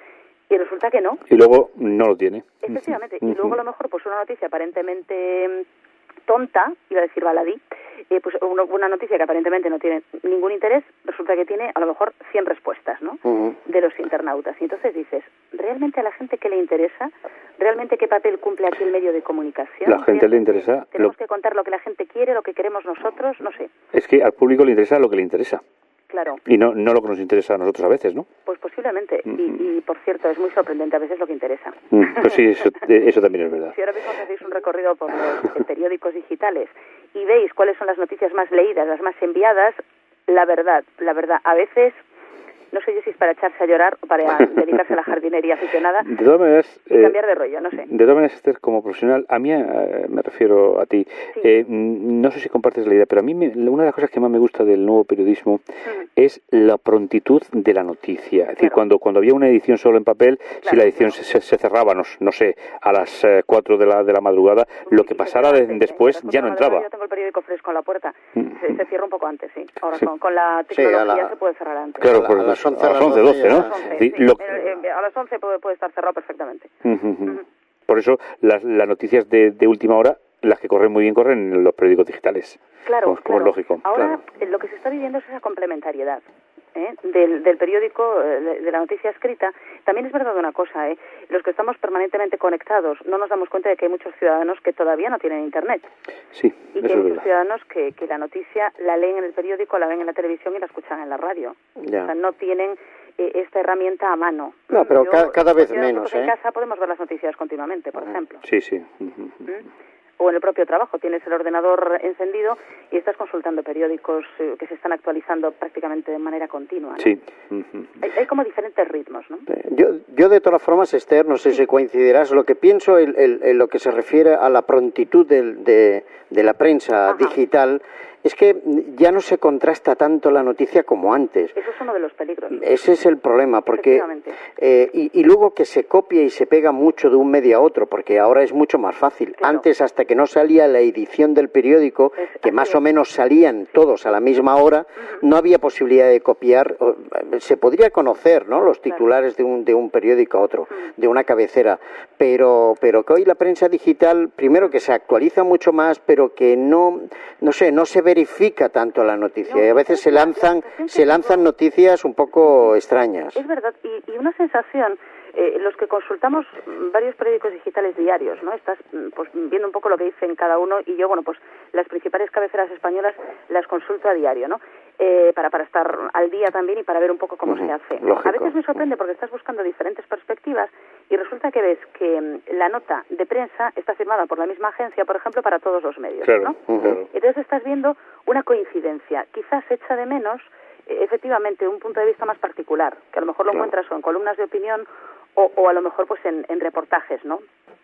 y resulta que no.
Y luego no lo tiene.
Efectivamente, y luego a lo mejor pues una noticia aparentemente tonta, iba a decir baladí, eh, pues una, una noticia que aparentemente no tiene ningún interés, resulta que tiene a lo mejor cien respuestas, ¿no? Uh-huh. De los internautas. Y entonces dices, ¿realmente a la gente qué le interesa? ¿Realmente qué papel cumple aquí el medio de comunicación?
La gente le interesa...
Tenemos
lo...
que contar lo que la gente quiere, lo que queremos nosotros, no sé.
Es que al público le interesa lo que le interesa.
Claro.
Y no, no lo que nos interesa a nosotros a veces, ¿no?
Pues posiblemente.
Uh-huh.
Y, y, por cierto, es muy sorprendente a veces lo que interesa.
Uh, pues sí, eso, eso también es verdad.
Si ahora mismo hacéis un recorrido por los periódicos digitales y veis cuáles son las noticias más leídas, las más enviadas, la verdad, la verdad, a veces... No sé yo si es para echarse a llorar o para dedicarse a la jardinería aficionada
de todas maneras,
y cambiar de rollo, no sé.
De todas maneras, Esther, como profesional, a mí eh, me refiero a ti, sí. eh, no sé si compartes la idea, pero a mí me, una de las cosas que más me gusta del nuevo periodismo uh-huh. es la prontitud de la noticia. Es decir, claro. cuando, cuando había una edición solo en papel, claro, si la edición claro. se, se cerraba, no, no sé, a las eh, cuatro de la, de la madrugada, uh-huh. lo que pasara de, después ya no entraba.
Yo tengo el periódico fresco en la puerta, uh-huh. se, se cierra un poco antes, sí. Ahora sí. Con, con la tecnología sí, la... se puede cerrar antes.
Claro, por las once, a las once, doce, ¿no?
A las once, sí. Lo... a las once puede, puede estar cerrado perfectamente.
Uh-huh. Uh-huh. Por eso las, las noticias de, de última hora, las que corren muy bien, corren en los periódicos digitales.
Claro,
como, como
claro.
es lógico.
Ahora
claro.
lo que se está viviendo es esa complementariedad ¿eh? del, del periódico, de, de la noticia escrita. También es verdad una cosa, ¿eh? Los que estamos permanentemente conectados no nos damos cuenta de que hay muchos ciudadanos que todavía no tienen internet.
Sí,
y que hay muchos ciudadanos que, que la noticia la leen en el periódico, la ven en la televisión y la escuchan en la radio. Ya. O sea, no tienen eh, esta herramienta a mano.
No, pero
yo,
ca- cada vez
yo,
menos,
¿eh? En
¿eh?
casa podemos ver las noticias continuamente, por uh-huh. ejemplo.
Sí, sí.
Uh-huh. ¿Mm? O en el propio trabajo, tienes el ordenador encendido y estás consultando periódicos eh, que se están actualizando prácticamente de manera continua, ¿no?
Sí.
Uh-huh. Hay, hay como diferentes ritmos, ¿no?
Yo, yo de todas formas, Esther, no sé sí. si coincidirás, lo que pienso en, en, en lo que se refiere a la prontitud del, de, de la prensa Ajá. digital, es que ya no se contrasta tanto la noticia como antes.
Eso es uno de los peligros.
Ese es el problema, porque eh, y, y luego que se copia y se pega mucho de un medio a otro, porque ahora es mucho más fácil. Claro. Antes, hasta que no salía la edición del periódico, es, que más es. o menos salían todos a la misma hora, uh-huh. no había posibilidad de copiar. Se podría conocer, ¿no?, los titulares claro. de un de un periódico a otro, uh-huh. de una cabecera, pero pero que hoy la prensa digital, primero que se actualiza mucho más, pero que no no sé, no se verifica tanto la noticia, no, y a veces se lanzan se lanzan noticias un poco extrañas.
Es verdad, y, y una sensación, eh, los que consultamos varios periódicos digitales diarios, ¿no? Estás pues viendo un poco lo que dicen cada uno, y yo, bueno, pues las principales cabeceras españolas las consulto a diario, ¿no? Eh, para, para estar al día también y para ver un poco cómo uh-huh. se hace.
Lógico.
A veces me sorprende porque estás buscando diferentes perspectivas y resulta que ves que la nota de prensa está firmada por la misma agencia, por ejemplo, para todos los medios,
claro,
¿no?
Uh-huh.
Entonces estás viendo una coincidencia. Quizás echa de menos, eh, efectivamente, un punto de vista más particular, que a lo mejor lo claro. encuentras o en columnas de opinión o, o a lo mejor pues en, en reportajes, ¿no?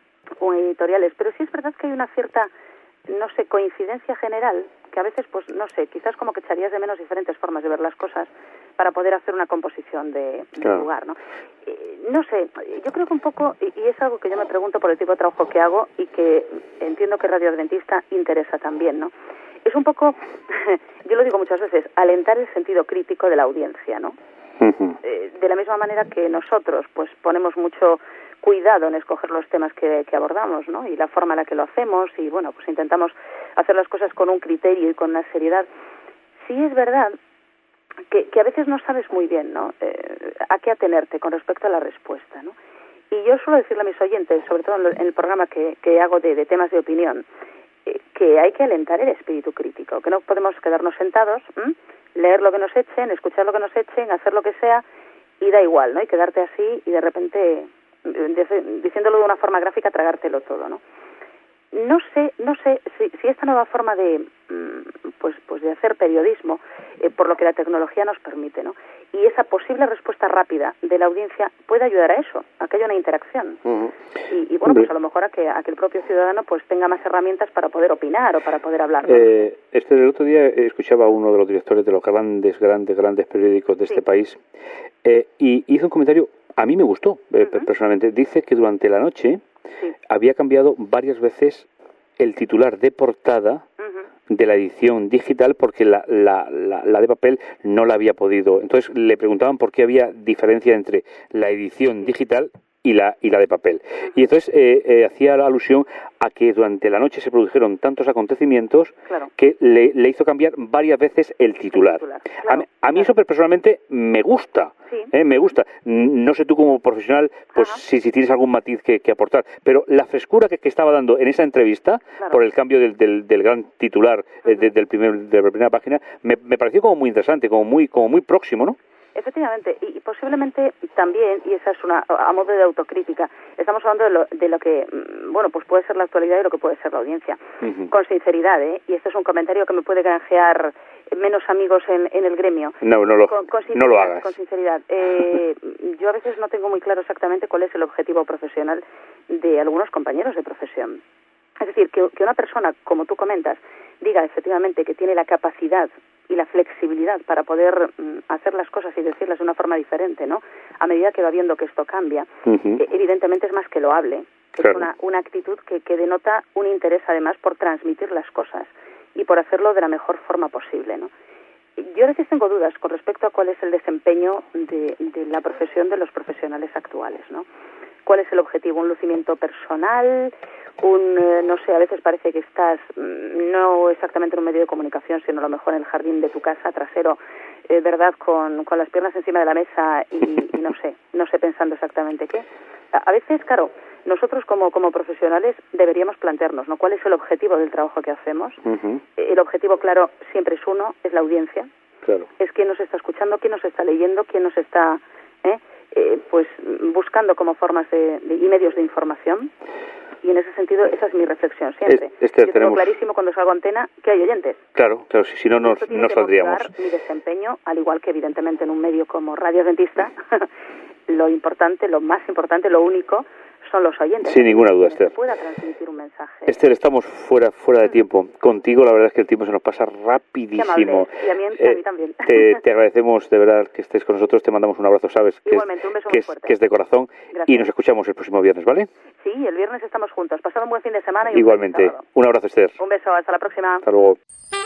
O en editoriales. Pero sí es verdad que hay una cierta, no sé, coincidencia general, que a veces, pues, no sé, quizás como que echarías de menos diferentes formas de ver las cosas para poder hacer una composición de, de claro. lugar, ¿no? Eh, no sé, yo creo que un poco, y, y es algo que yo me pregunto por el tipo de trabajo que hago y que entiendo que Radio Adventista interesa también, ¿no? Es un poco, yo lo digo muchas veces, alentar el sentido crítico de la audiencia, ¿no? Uh-huh. Eh, de la misma manera que nosotros, pues, ponemos mucho cuidado en escoger los temas que, que abordamos, ¿no? Y la forma en la que lo hacemos, y bueno, pues intentamos hacer las cosas con un criterio y con una seriedad. Sí es verdad que, que a veces no sabes muy bien, ¿no?, eh, a qué atenerte con respecto a la respuesta, ¿no? Y yo suelo decirle a mis oyentes, sobre todo en el programa que, que hago de, de temas de opinión, eh, que hay que alentar el espíritu crítico, que no podemos quedarnos sentados, ¿m? leer lo que nos echen, escuchar lo que nos echen, hacer lo que sea, y da igual, ¿no? Y quedarte así y de repente, diciéndolo de una forma gráfica, tragártelo todo, ¿no? No sé, no sé si, si esta nueva forma de, pues, pues de hacer periodismo, eh, por lo que la tecnología nos permite, ¿no?, y esa posible respuesta rápida de la audiencia puede ayudar a eso, a que haya una interacción. Uh-huh. Y, y bueno, pues a lo mejor a que, a que el propio ciudadano pues tenga más herramientas para poder opinar o para poder hablar, ¿no?
Eh, este, el otro día escuchaba a uno de los directores de los grandes, grandes, grandes periódicos de sí. este país, eh, y hizo un comentario, a mí me gustó, eh, uh-huh. personalmente. Dice que durante la noche sí. había cambiado varias veces el titular de portada uh-huh. de la edición digital porque la, la, la, la de papel no la había podido. Entonces le preguntaban por qué había diferencia entre la edición digital y la y la de papel. Y entonces eh, eh, hacía la alusión a que durante la noche se produjeron tantos acontecimientos claro. que le, le hizo cambiar varias veces el titular. El titular. Claro, a mí, a mí claro. eso personalmente me gusta, sí. eh, me gusta. No sé tú como profesional, pues si, si tienes algún matiz que, que aportar, pero la frescura que, que estaba dando en esa entrevista, claro. por el cambio del, del, del gran titular uh-huh. eh, de, del primer, de la primera página, me, me pareció como muy interesante, como muy, como muy próximo, ¿no?
Efectivamente, y posiblemente también, y esa es una a modo de autocrítica, estamos hablando de lo, de lo que, bueno, pues puede ser la actualidad y lo que puede ser la audiencia. Uh-huh. Con sinceridad, ¿eh? Y este es un comentario que me puede granjear menos amigos en, en el gremio.
No, no lo,
con, con
no lo hagas.
Con sinceridad. Eh, yo a veces no tengo muy claro exactamente cuál es el objetivo profesional de algunos compañeros de profesión. Es decir, que, que una persona, como tú comentas, diga efectivamente que tiene la capacidad y la flexibilidad para poder mm, hacer las cosas y decirlas de una forma diferente, ¿no? A medida que va viendo que esto cambia, uh-huh. eh, evidentemente es más que loable. Claro. Es una, una actitud que, que denota un interés, además, por transmitir las cosas y por hacerlo de la mejor forma posible, ¿no? Yo a veces tengo dudas con respecto a cuál es el desempeño de, de la profesión de los profesionales actuales, ¿no? ¿Cuál es el objetivo? ¿Un lucimiento personal? Un, eh, no sé, a veces parece que estás mm, no exactamente en un medio de comunicación, sino a lo mejor en el jardín de tu casa trasero, eh, ¿verdad? Con, con las piernas encima de la mesa y, y no sé, no sé pensando exactamente qué. A, a veces, claro, nosotros como, como profesionales deberíamos plantearnos, ¿no? ¿Cuál es el objetivo del trabajo que hacemos? Uh-huh. El objetivo, claro, siempre es uno, es la audiencia.
Claro.
Es quién nos está escuchando, quién nos está leyendo, quién nos está... ¿eh? Eh, pues buscando como formas de, de, y medios de información, y en ese sentido esa es mi reflexión siempre.
Este,
Yo tengo
tenemos...
clarísimo cuando salgo a antena que hay oyentes.
Claro, claro, si, si no nos, no saldríamos.
Mi desempeño, al igual que evidentemente en un medio como Radio Adventista, lo importante, lo más importante, lo único son los oyentes.
Sin ninguna duda, Esther.
Que pueda transmitir un mensaje.
Esther, estamos fuera fuera de tiempo. Contigo la verdad es que el tiempo se nos pasa rapidísimo.
Y a mí, eh, a mí también.
Te, te agradecemos de verdad que estés con nosotros, te mandamos un abrazo, sabes que,
Igualmente,
es,
un beso
que,
muy
es,
fuerte.
que es de corazón. Gracias. Y nos escuchamos el próximo viernes, ¿vale?
Sí, el viernes estamos juntos. Pasad un buen fin de semana y
Igualmente.
Un, sábado.
Un abrazo, Esther.
Un beso, hasta la próxima.
Hasta luego.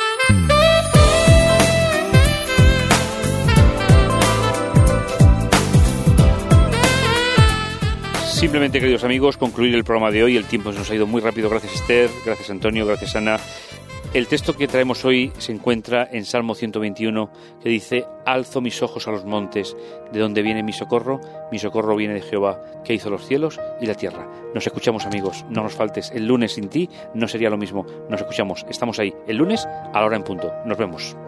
Simplemente, queridos amigos, concluir el programa de hoy. El tiempo se nos ha ido muy rápido. Gracias, Esther. Gracias, Antonio. Gracias, Ana. El texto que traemos hoy se encuentra en Salmo ciento veintiuno, que dice: alzo mis ojos a los montes, ¿de dónde viene mi socorro? Mi socorro viene de Jehová, que hizo los cielos y la tierra. Nos escuchamos, amigos. No nos faltes. El lunes sin ti no sería lo mismo. Nos escuchamos. Estamos ahí el lunes a la hora en punto. Nos vemos.